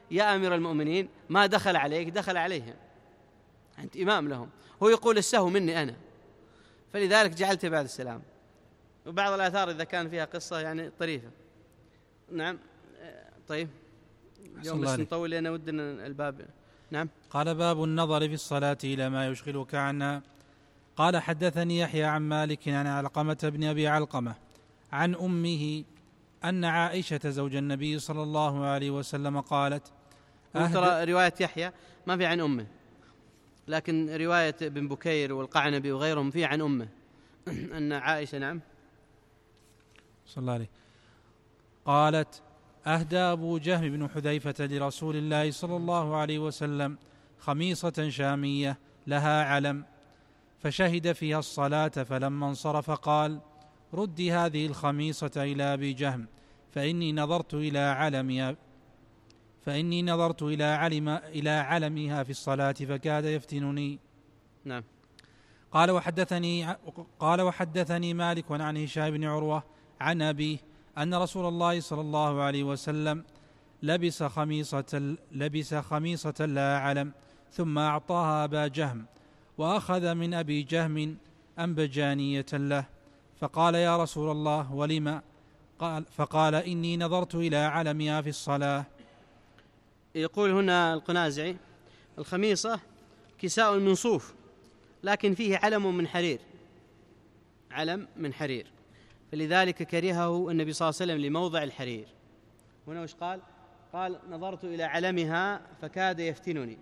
يا أمير المؤمنين ما دخل عليك دخل عليهم، أنت إمام لهم. هو يقول السهو مني أنا، فلذلك جعلته بعد السلام. وبعض الآثار إذا كان فيها قصة يعني طريفة. نعم. طيب اليوم بس نطول لأن ودنا الباب. نعم. قال باب النظر في الصلاة إلى ما يشغلك عنها. قال حدثني يحيى عن مالك عن علقمة بن أبي علقمة عن أمه أن عائشة زوج النبي صلى الله عليه وسلم قالت ترى رواية يحيى ما في عن أمه، لكن رواية ابن بكير والقعنبي وغيرهم في عن أمه أن عائشة نعم صلى الله عليه قالت أهدى أبو جهم بن حذيفة لرسول الله صلى الله عليه وسلم خميصة شامية لها علم، فشهد فيها الصلاة، فلما انصرف قال ردي هذه الخميصة إلى أبي جهم فإني نظرت إلى علمها فإني نظرت إلى علم إلى علمها في الصلاة فكاد يفتنني. نعم. قال وحدثني قال وحدثني مالك عن هشام بن عروة عن أبيه أن رسول الله صلى الله عليه وسلم لبس خميصة لبس خميصة لها علم ثم أعطاها أبا جهم وأخذ من أبي جهم أنبجانية له، فقال يا رسول الله ولم؟ قال فقال إني نظرت إلى علمها في الصلاة. يقول هنا القنازعي الخميصة كساء من صوف لكن فيه علم من حرير، علم من حرير، فلذلك كرهه النبي صلى الله عليه وسلم لموضع الحرير. هنا وش قال؟ قال نظرت إلى علمها فكاد يفتنني،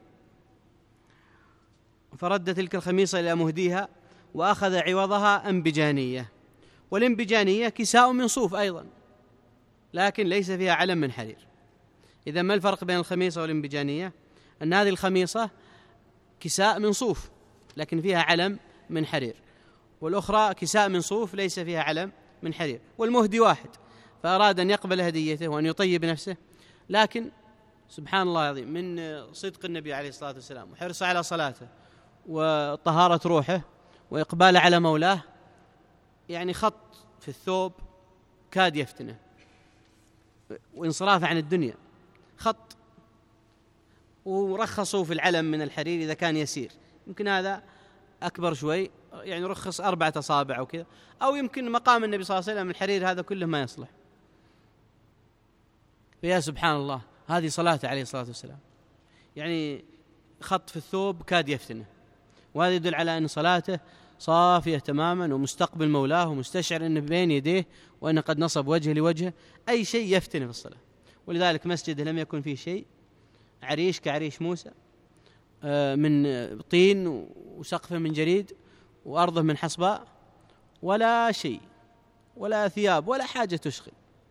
فرد تلك الخميصة إلى مهديها وأخذ عوضها أنبجانية، والانبجانية كساء من صوف أيضا لكن ليس فيها علم من حرير. إذا ما الفرق بين الخميصة والانبجانية؟ أن هذه الخميصة كساء من صوف لكن فيها علم من حرير، والأخرى كساء من صوف ليس فيها علم من حرير، والمهدي واحد، فأراد أن يقبل هديته وأن يطيب نفسه، لكن سبحان الله العظيم من صدق النبي عليه الصلاة والسلام وحرصه على صلاته وطهارة روحه وإقبال على مولاه، يعني خط في الثوب كاد يفتنه وانصرافه عن الدنيا خط، ورخصوا في العلم من الحرير إذا كان يسير، يمكن هذا أكبر شوي يعني رخص أربعة أصابع أو كذا، أو يمكن مقام النبي صلى الله عليه وسلم الحرير هذا كله ما يصلح. فيا سبحان الله هذه صلاته عليه الصلاة والسلام، يعني خط في الثوب كاد يفتنه، وهذا يدل على أن صلاته صافية تماما ومستقبل مولاه ومستشعر أنه بين يديه وأنه قد نصب وجهه لوجهه، أي شيء يفتنه في الصلاة. ولذلك مسجده لم يكن فيه شيء، عريش كعريش موسى من طين وسقفه من جريد وأرضه من حصباء، ولا شيء ولا ثياب ولا حاجة تشغل،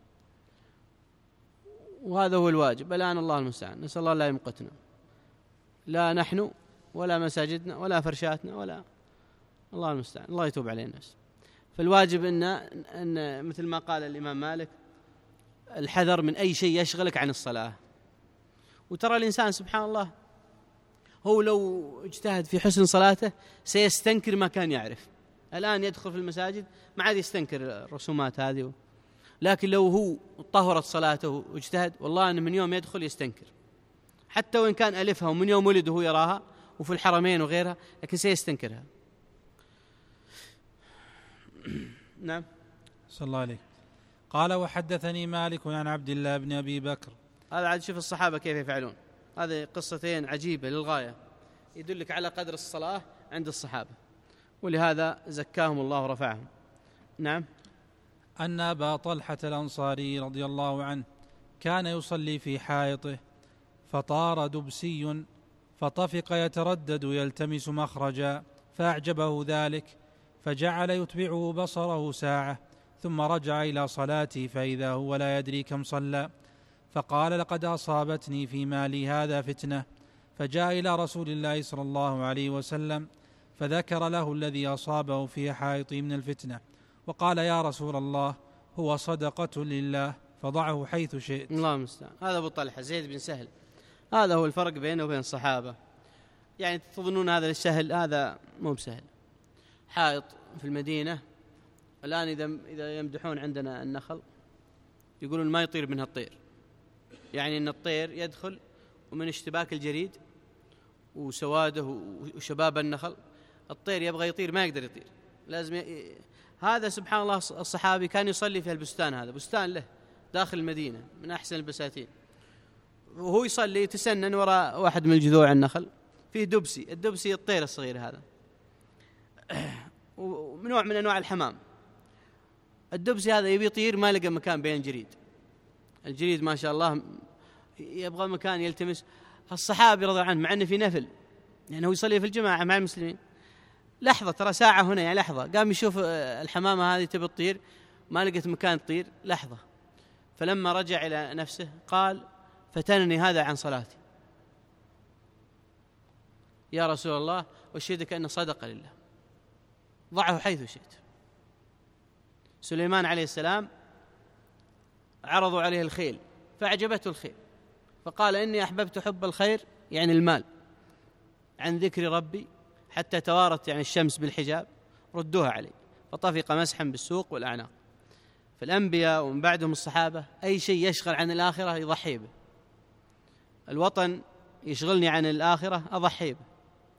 وهذا هو الواجب. الآن الله المستعان، نسأل الله لا يمقتنا، لا نحن ولا مساجدنا ولا فرشاتنا ولا، الله المستعان، الله يتوب علينا الناس. فالواجب إن, إن مثل ما قال الإمام مالك الحذر من أي شيء يشغلك عن الصلاة. وترى الإنسان سبحان الله هو لو اجتهد في حسن صلاته سيستنكر ما كان يعرف. الآن يدخل في المساجد ما عاد يستنكر الرسومات هذه، لكن لو هو طهرت صلاته واجتهد والله أنه من يوم يدخل يستنكر، حتى وإن كان ألفها ومن يوم ولده هو يراها وفي الحرمين وغيرها، لكن سيستنكرها. نعم. صلى الله عليه. قال وحدثني مالك عن عبد الله بن أبي بكر. هذا عاد شوف الصحابة كيف يفعلون، هذه قصتين عجيبة للغاية يدلك على قدر الصلاة عند الصحابة، ولهذا زكاهم الله ورفعهم. نعم. أن أبا طلحة الأنصاري رضي الله عنه كان يصلي في حائطه فطار دبسي فطفق يتردد يلتمس مخرجا فأعجبه ذلك فجعل يتبعه بصره ساعة ثم رجع إلى صلاته فإذا هو لا يدري كم صلى، فقال لقد أصابتني في مالي هذا فتنة، فجاء إلى رسول الله صلى الله عليه وسلم فذكر له الذي أصابه في حائطه من الفتنة، وقال يا رسول الله هو صدقة لله فضعه حيث شئت. الله المستعان. هذا أبو طلحة زيد بن سهل، هذا هو الفرق بينه وبين الصحابة. يعني تظنون هذا السهل، هذا مو بسهل. حائط في المدينة الآن إذا إذا يمدحون عندنا النخل يقولون ما يطير منها الطير، يعني أن الطير يدخل ومن اشتباك الجريد وسواده وشباب النخل، الطير يبغى يطير ما يقدر يطير، لازم ي... هذا سبحان الله الصحابي كان يصلي في البستان، هذا بستان له داخل المدينة من أحسن البساتين، وهو يصلي يتسنن وراء واحد من جذوع النخل فيه دبسي، الدبسي الطير الصغير هذا ونوع من أنواع الحمام. الدبسي هذا يبي يطير ما لقى مكان بين الجريد، الجريد ما شاء الله يبغى مكان يلتمس. الصحابي رضي الله عنه مع أنه في نفل، يعني هو يصلي في الجماعة مع المسلمين، لحظة ترى ساعة هنا يعني لحظة، قام يشوف الحمامة هذه تبي تطير ما لقيت مكان تطير لحظة، فلما رجع إلى نفسه قال فتنني هذا عن صلاتي يا رسول الله، وأشهدك أن صدق لله، ضعه حيث شئت. سليمان عليه السلام عرضوا عليه الخيل فأعجبته الخيل، فقال إني أحببت حب الخير يعني المال عن ذكر ربي حتى توارت يعني الشمس بالحجاب، ردوها علي، فطفق مسحا بالسوق والأعناق. فالأنبياء ومن بعدهم الصحابة أي شيء يشغل عن الآخرة يضحي به، الوطن يشغلني عن الآخرة أضحي به،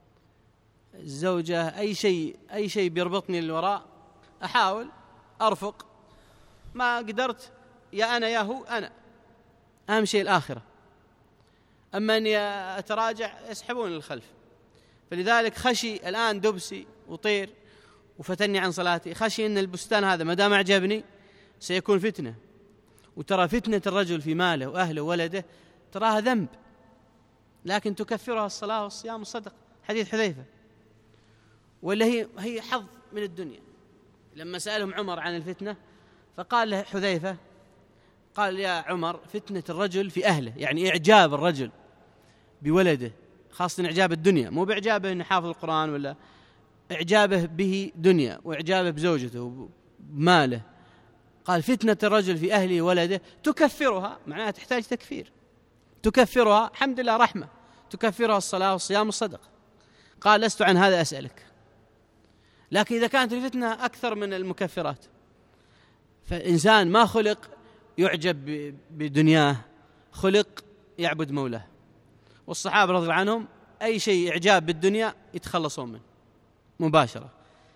الزوجة أي شيء أي شيء بيربطني للوراء أحاول أرفق، ما قدرت يا أنا يا هو أنا، أهم شيء الآخرة، أما أني أتراجع يسحبون للخلف. فلذلك خشي الآن دبسي وطير وفتني عن صلاتي، خشي أن البستان هذا ما دام أعجبني سيكون فتنة، وترى فتنة الرجل في ماله وأهله وولده تراها ذنب لكن تكفرها الصلاة والصيام والصدق، حديث حذيفة، ولا هي هي حظ من الدنيا. لما سألهم عمر عن الفتنة فقال له حذيفة، قال يا عمر فتنة الرجل في أهله، يعني إعجاب الرجل بولده، خاصة إعجاب الدنيا، مو بإعجابه أنه حافظ القرآن، ولا إعجابه به دنيا وإعجابه بزوجته وماله. قال فتنة الرجل في أهله وولده تكفرها، معناها تحتاج تكفير، تكفرها الحمد لله رحمة، تكفرها الصلاة والصيام والصدق. قال لست عن هذا أسألك، لكن إذا كانت الفتنة أكثر من المكفرات، فالإنسان ما خلق يعجب بدنياه، خلق يعبد مولاه. والصحابة رضي الله عنهم أي شيء إعجاب بالدنيا يتخلصون منه مباشرة.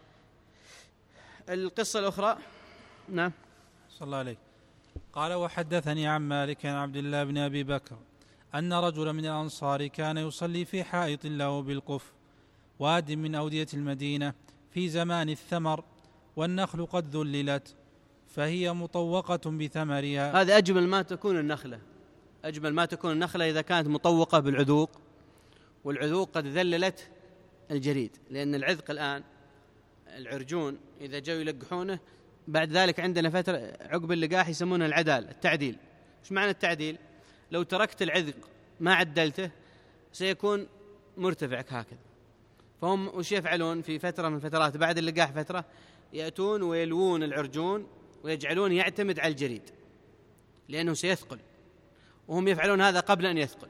القصة الأخرى. نعم. صلى الله عليه. قال وحدثني عن مالك عن عبد الله بن أبي بكر أن رجلا من الأنصار كان يصلي في حائط له بالقف، واد من أودية المدينة، في زمان الثمر، والنخل قد ذللت فهي مطوقة بثمرها. هذا أجمل ما تكون النخلة، أجمل ما تكون النخلة إذا كانت مطوقة بالعذوق، والعذوق قد ذللت الجريد، لأن العذق الآن العرجون إذا جاءوا يلقحونه بعد ذلك عندنا فترة عقب اللقاح يسمونه العدال، التعديل. إيش معنى التعديل؟ لو تركت العذق ما عدلته سيكون مرتفع هكذا، فهم وش يفعلون في فترة من فترات بعد اللقاح فترة يأتون ويلوون العرجون ويجعلون يعتمد على الجريد لأنه سيثقل، وهم يفعلون هذا قبل أن يثقل،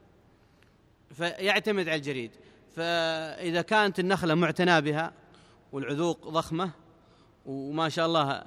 فيعتمد على الجريد. فإذا كانت النخلة معتنى بها والعذوق ضخمة وما شاء الله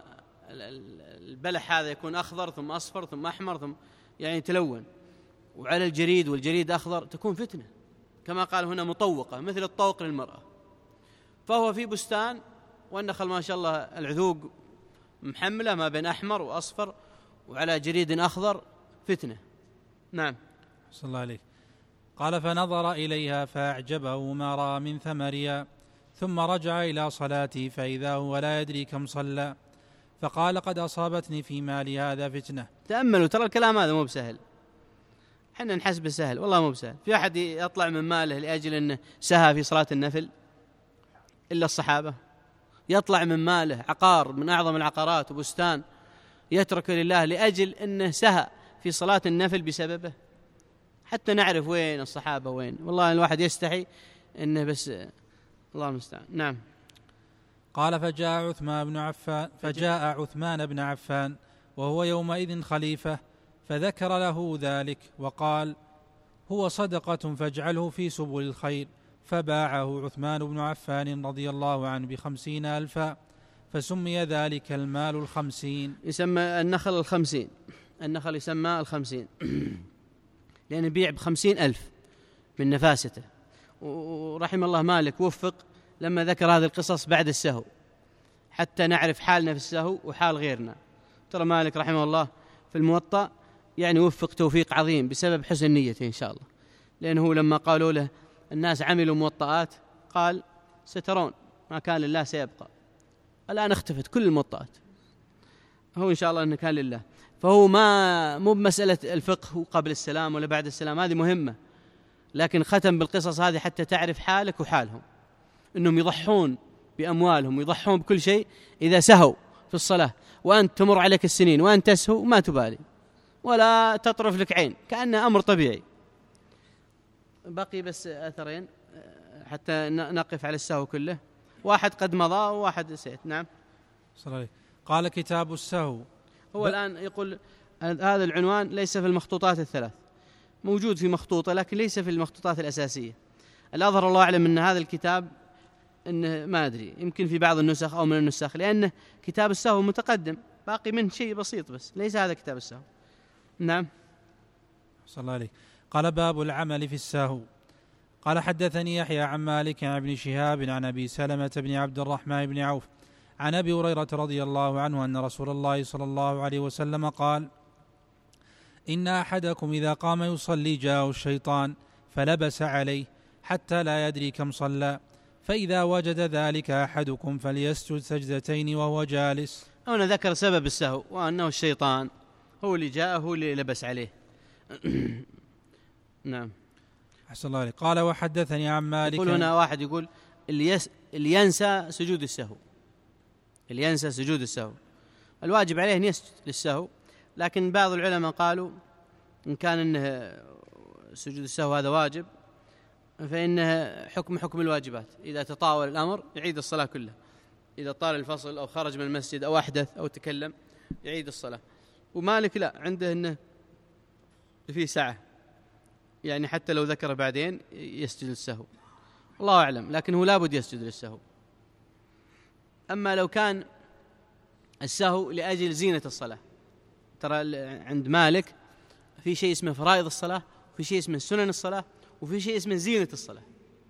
البلح هذا يكون أخضر ثم أصفر ثم أحمر ثم يعني تلون، وعلى الجريد والجريد أخضر، تكون فتنة كما قال هنا مطوقة مثل الطوق للمرأة. فهو في بستان والنخل ما شاء الله العذوق محملة ما بين أحمر وأصفر وعلى جريد أخضر، فتنة. نعم. صلى الله عليه. قال فنظر إليها فأعجبه ما رأى من ثمرها، ثم رجع إلى صلاته فإذا هو لا يدري كم صلى، فقال قد أصابتني في مالي هذا فتنة. تأملوا ترى الكلام هذا مو بسهل، حنا نحسبه سهل والله مو بسهل. في أحد يطلع من ماله لأجل أنه سهى في صلاة النفل إلا الصحابة؟ يطلع من ماله عقار من أعظم العقارات وبستان يترك لله لأجل أنه سهى في صلاة النفل بسببه؟ حتى نعرف وين الصحابة وين، والله الواحد يستحي أنه بس الله المستعان. نعم. قال فجاء عثمان بن عفان فجاء عثمان بن عفان وهو يومئذ خليفة، فذكر له ذلك وقال هو صدقة فاجعله في سبل الخير، فباعه عثمان بن عفان رضي الله عنه بخمسين ألفا، فسمي ذلك المال الخمسين. يسمى النخل الخمسين، النخل يسمى الخمسين لأنه بيع بخمسين ألف من نفاسته. ورحم الله مالك وفق لما ذكر هذه القصص بعد السهو حتى نعرف حالنا في السهو وحال غيرنا. ترى مالك رحمه الله في الموطأ يعني وفق توفيق عظيم بسبب حسن نيته إن شاء الله، لأنه لما قالوا له الناس عملوا موطئات قال سترون ما كان لله سيبقى. الآن اختفت كل الموطئات، هو إن شاء الله أنه كان لله. فهو ما مو بمسألة الفقه قبل السلام ولا بعد السلام، هذه مهمة، لكن ختم بالقصص هذه حتى تعرف حالك وحالهم، أنهم يضحون بأموالهم ويضحون بكل شيء إذا سهوا في الصلاة، وأنت تمر عليك السنين وأنت تسهو ما تبالي ولا تطرف لك عين كأنه أمر طبيعي. بقي بس أثرين حتى نقف على السهو كله، واحد قد مضى وواحد نسيت. نعم صلى قال كتاب السهو. هو الآن يقول هذا العنوان ليس في المخطوطات الثلاث، موجود في مخطوطة لكن ليس في المخطوطات الأساسية. الأظهر الله أعلم أن هذا الكتاب إنه ما أدري يمكن في بعض النسخ أو من النسخ، لأنه كتاب السهو متقدم باقي من شيء بسيط بس ليس هذا كتاب السهو. نعم صلى الله عليه. قال باب العمل في السهو. قال حدثني يحيى عن مالك عن ابن شهاب عن أبي سلمة بن عبد الرحمن بن عوف عن أبي هريرة رضي الله عنه أن رسول الله صلى الله عليه وسلم قال: إن أحدكم إذا قام يصلي جاءه الشيطان فلبس عليه حتى لا يدري كم صلى، فإذا وجد ذلك أحدكم فليسجد سجدتين وهو جالس. هنا ذكر سبب السهو وأنه الشيطان هو اللي جاءه هو اللي لبس عليه. نعم أحسن الله عليك. قال وحدثني عن مالك. يقول هنا واحد يقول اللي, يس... اللي ينسى سجود السهو، اللي ينسى سجود السهو الواجب عليه أن يسجد للسهو، لكن بعض العلماء قالوا إن كان إنه سجود السهو هذا واجب فإنه حكم حكم الواجبات، إذا تطاول الأمر يعيد الصلاة كلها، إذا طال الفصل أو خرج من المسجد أو أحدث أو تكلم يعيد الصلاة. ومالك لا، عنده إنه فيه سعة، يعني حتى لو ذكر بعدين يسجد للسهو، الله أعلم، لكن هو لابد يسجد للسهو. أما لو كان السهو لأجل زينة الصلاة، ترى عند مالك في شيء اسمه فرائض الصلاة، وفي شيء اسمه سنن الصلاة، وفي شيء اسمه زينة الصلاة.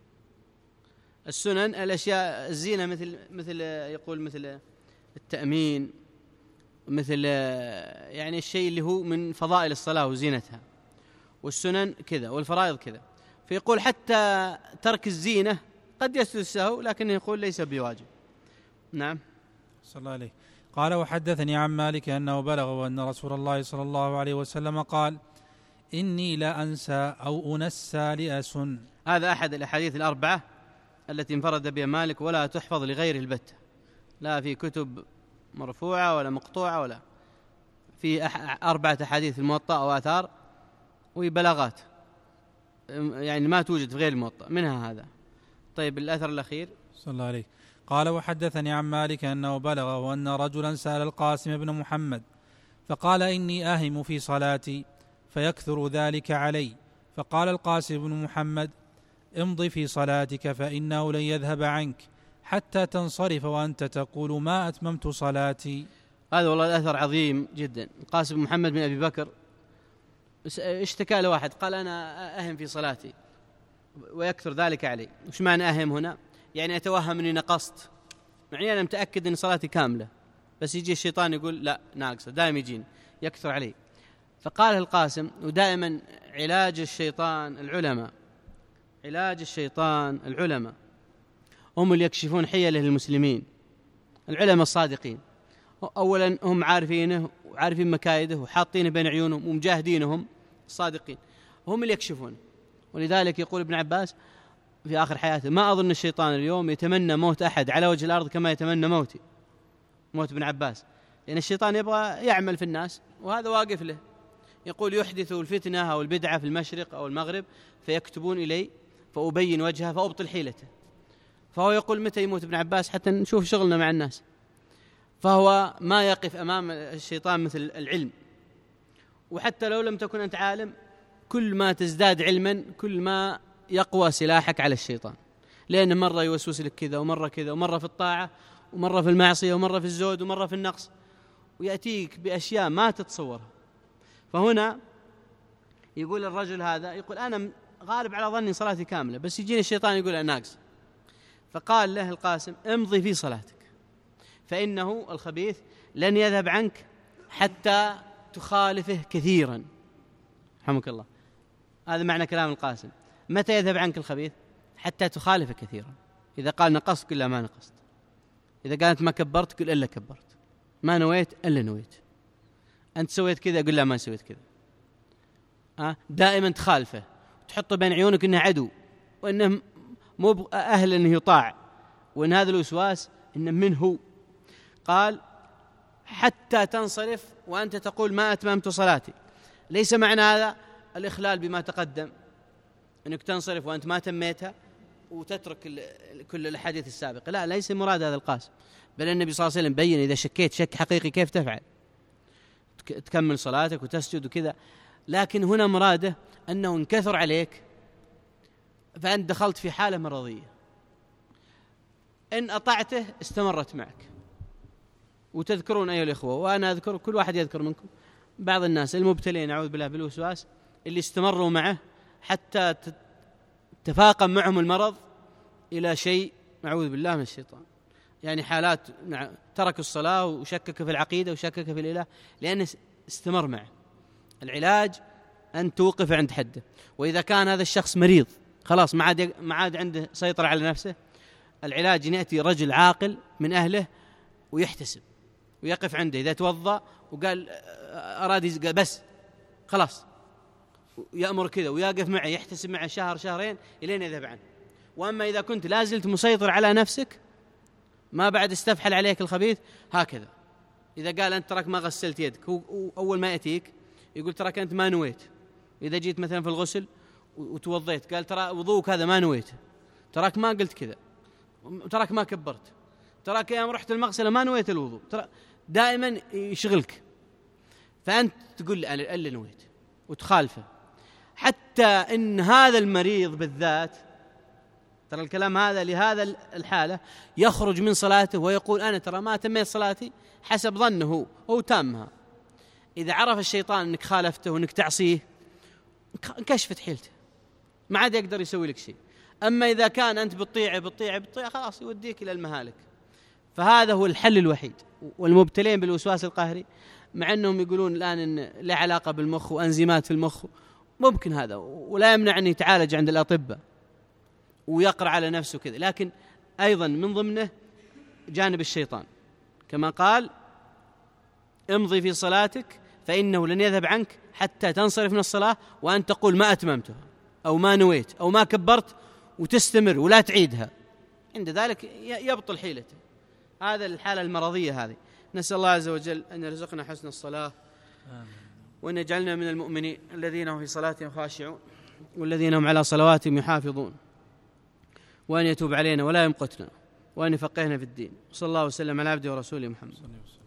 السنن الأشياء الزينة مثل مثل يقول مثل التأمين، مثل يعني الشيء اللي هو من فضائل الصلاة وزينتها، والسنن كذا والفرائض كذا. فيقول حتى ترك الزينة قد يسجد السهو، لكنه يقول ليس بواجب. نعم صلى الله عليه. قال وحدثني عن مالك أنه بلغ أن رسول الله صلى الله عليه وسلم قال: إني لا أنسى أو أنسى لأسن. هذا أحد الأحاديث الأربعة التي انفرد بها مالك ولا تحفظ لغيره البتة، لا في كتب مرفوعة ولا مقطوعة، ولا في أربعة أحاديث الموطأ أو آثار وبلاغات، يعني ما توجد في غير الموطأ، منها هذا. طيب الأثر الأخير. صلى الله عليه. قال وحدثني عن مالك أنه بلغه أن رجلا سأل القاسم بن محمد فقال: إني أهم في صلاتي فيكثر ذلك علي، فقال القاسم بن محمد: امضي في صلاتك فإنه لن يذهب عنك حتى تنصرف وأنت تقول ما أتممت صلاتي. هذا والله الأثر عظيم جدا. القاسم بن محمد بن أبي بكر اشتكى لواحد قال: أنا أهم في صلاتي ويكثر ذلك علي. وش معنى أهم هنا؟ يعني أتوهم أني نقصت، يعني أنا متأكد أن صلاتي كاملة، بس يجي الشيطان يقول لا ناقصة، دائما يجين يكثر علي. فقال القاسم، ودائما علاج الشيطان العلماء، علاج الشيطان العلماء هم اللي يكشفون حيله للمسلمين، العلماء الصادقين. أولا هم عارفينه وعارفين مكايده وحاطينه بين عيونهم ومجاهدينهم الصادقين، هم اللي يكشفون. ولذلك يقول ابن عباس في آخر حياته: ما أظن الشيطان اليوم يتمنى موت أحد على وجه الأرض كما يتمنى موتي، موت ابن عباس، لأن الشيطان يبغى يعمل في الناس وهذا واقف له. يقول: يحدث الفتنة أو البدعة في المشرق أو المغرب فيكتبون إلي فأبين وجهه فأبطل حيلته. فهو يقول متى يموت ابن عباس حتى نشوف شغلنا مع الناس. فهو ما يقف أمام الشيطان مثل العلم. وحتى لو لم تكن أنت عالم، كل ما تزداد علما كل ما يقوى سلاحك على الشيطان، لأنه مرة يوسوس لك كذا ومرة كذا، ومرة في الطاعة ومرة في المعصية ومرة في الزهد ومرة في النقص، ويأتيك بأشياء ما تتصورها. فهنا يقول الرجل هذا يقول أنا غالب على ظني صلاتي كاملة، بس يجيني الشيطان يقول أنا ناقص. فقال له القاسم امضي في صلاتك فإنه الخبيث لن يذهب عنك حتى تخالفه كثيرا. رحمك الله. هذا معنى كلام القاسم. متى يذهب عنك الخبيث؟ حتى تخالفه كثيرا. إذا قال نقصت قل لا ما نقصت، إذا قالت ما كبرت قل إلا كبرت، ما نويت إلا نويت، أنت سويت كذا قل لا ما سويت كذا. أه؟ دائما تخالفه، تحطه بين عيونك إنه عدو، وإنه مو أهل إنه يطاع، وإن هذا الوسواس إنه منه هو. قال حتى تنصرف وأنت تقول ما أتممت صلاتي. ليس معنى هذا الإخلال بما تقدم، أنك تنصرف وأنت ما تميتها وتترك كل الحديث السابق، لا، ليس مراد هذا القاسم، بل النبي صلى الله عليه وسلم بين إذا شكيت شك حقيقي كيف تفعل، تكمل صلاتك وتسجد وكذا. لكن هنا مراده أنه انكثر عليك فأنت دخلت في حالة مرضية، إن أطعته استمرت معك. وتذكرون أيها الإخوة، وأنا أذكر كل واحد يذكر منكم بعض الناس المبتلين نعوذ بالله بالوسواس اللي استمروا معه حتى تفاقم معهم المرض إلى شيء نعوذ بالله من الشيطان، يعني حالات تركوا الصلاة وشكك في العقيدة وشكك في الإله لأنه استمر معه. العلاج أن توقف عند حده، وإذا كان هذا الشخص مريض خلاص ما عاد ما عاد عنده سيطرة على نفسه، العلاج أن يأتي رجل عاقل من أهله ويحتسب ويقف عنده. إذا توضأ وقال أراد قال بس خلاص يأمر كذا ويقف معه يحتسب معه شهر شهرين إلين يذهب عنه. وأما إذا كنت لازلت مسيطر على نفسك ما بعد استفحل عليك الخبيث هكذا، إذا قال أنت تراك ما غسلت يدك، أول ما يأتيك يقول تراك أنت ما نويت. إذا جيت مثلا في الغسل وتوضيت قال ترى وضوك هذا ما نويت، تراك ما قلت كذا، تراك ما كبرت، تراك يوم رحت المغسلة ما نويت الوضوء، ترى دائما يشغلك. فأنت تقول أنا اللي نويت وتخالفه، حتى إن هذا المريض بالذات ترى الكلام هذا لهذا الحالة يخرج من صلاته ويقول أنا ترى ما تميت صلاتي حسب ظنه هو, هو تامها. إذا عرف الشيطان أنك خالفته وأنك تعصيه انكشفت حيلته، ما عاد يقدر يسوي لك شيء. أما إذا كان أنت بتطيعه بتطيعه بتطيعه خلاص يوديك إلى المهالك. فهذا هو الحل الوحيد. والمبتلين بالوسواس القهري مع أنهم يقولون الآن إن له علاقة بالمخ وأنزيمات في المخ، ممكن هذا ولا يمنع أن يتعالج عند الأطباء ويقرأ على نفسه كذا، لكن أيضا من ضمنه جانب الشيطان، كما قال امضي في صلاتك فإنه لن يذهب عنك حتى تنصرف من الصلاة وأن تقول ما أتممتها أو ما نويت أو ما كبرت، وتستمر ولا تعيدها، عند ذلك يبطل حيلته. هذا الحالة المرضية هذه. نسأل الله عز وجل أن يرزقنا حسن الصلاة، وأن يجعلنا من المؤمنين الذين هم في صلاتهم خاشعون والذين هم على صلواتهم يحافظون، وأن يتوب علينا ولا يمقتنا، وأن يفقهنا في الدين. صلى الله وسلم على عبده ورسوله محمد.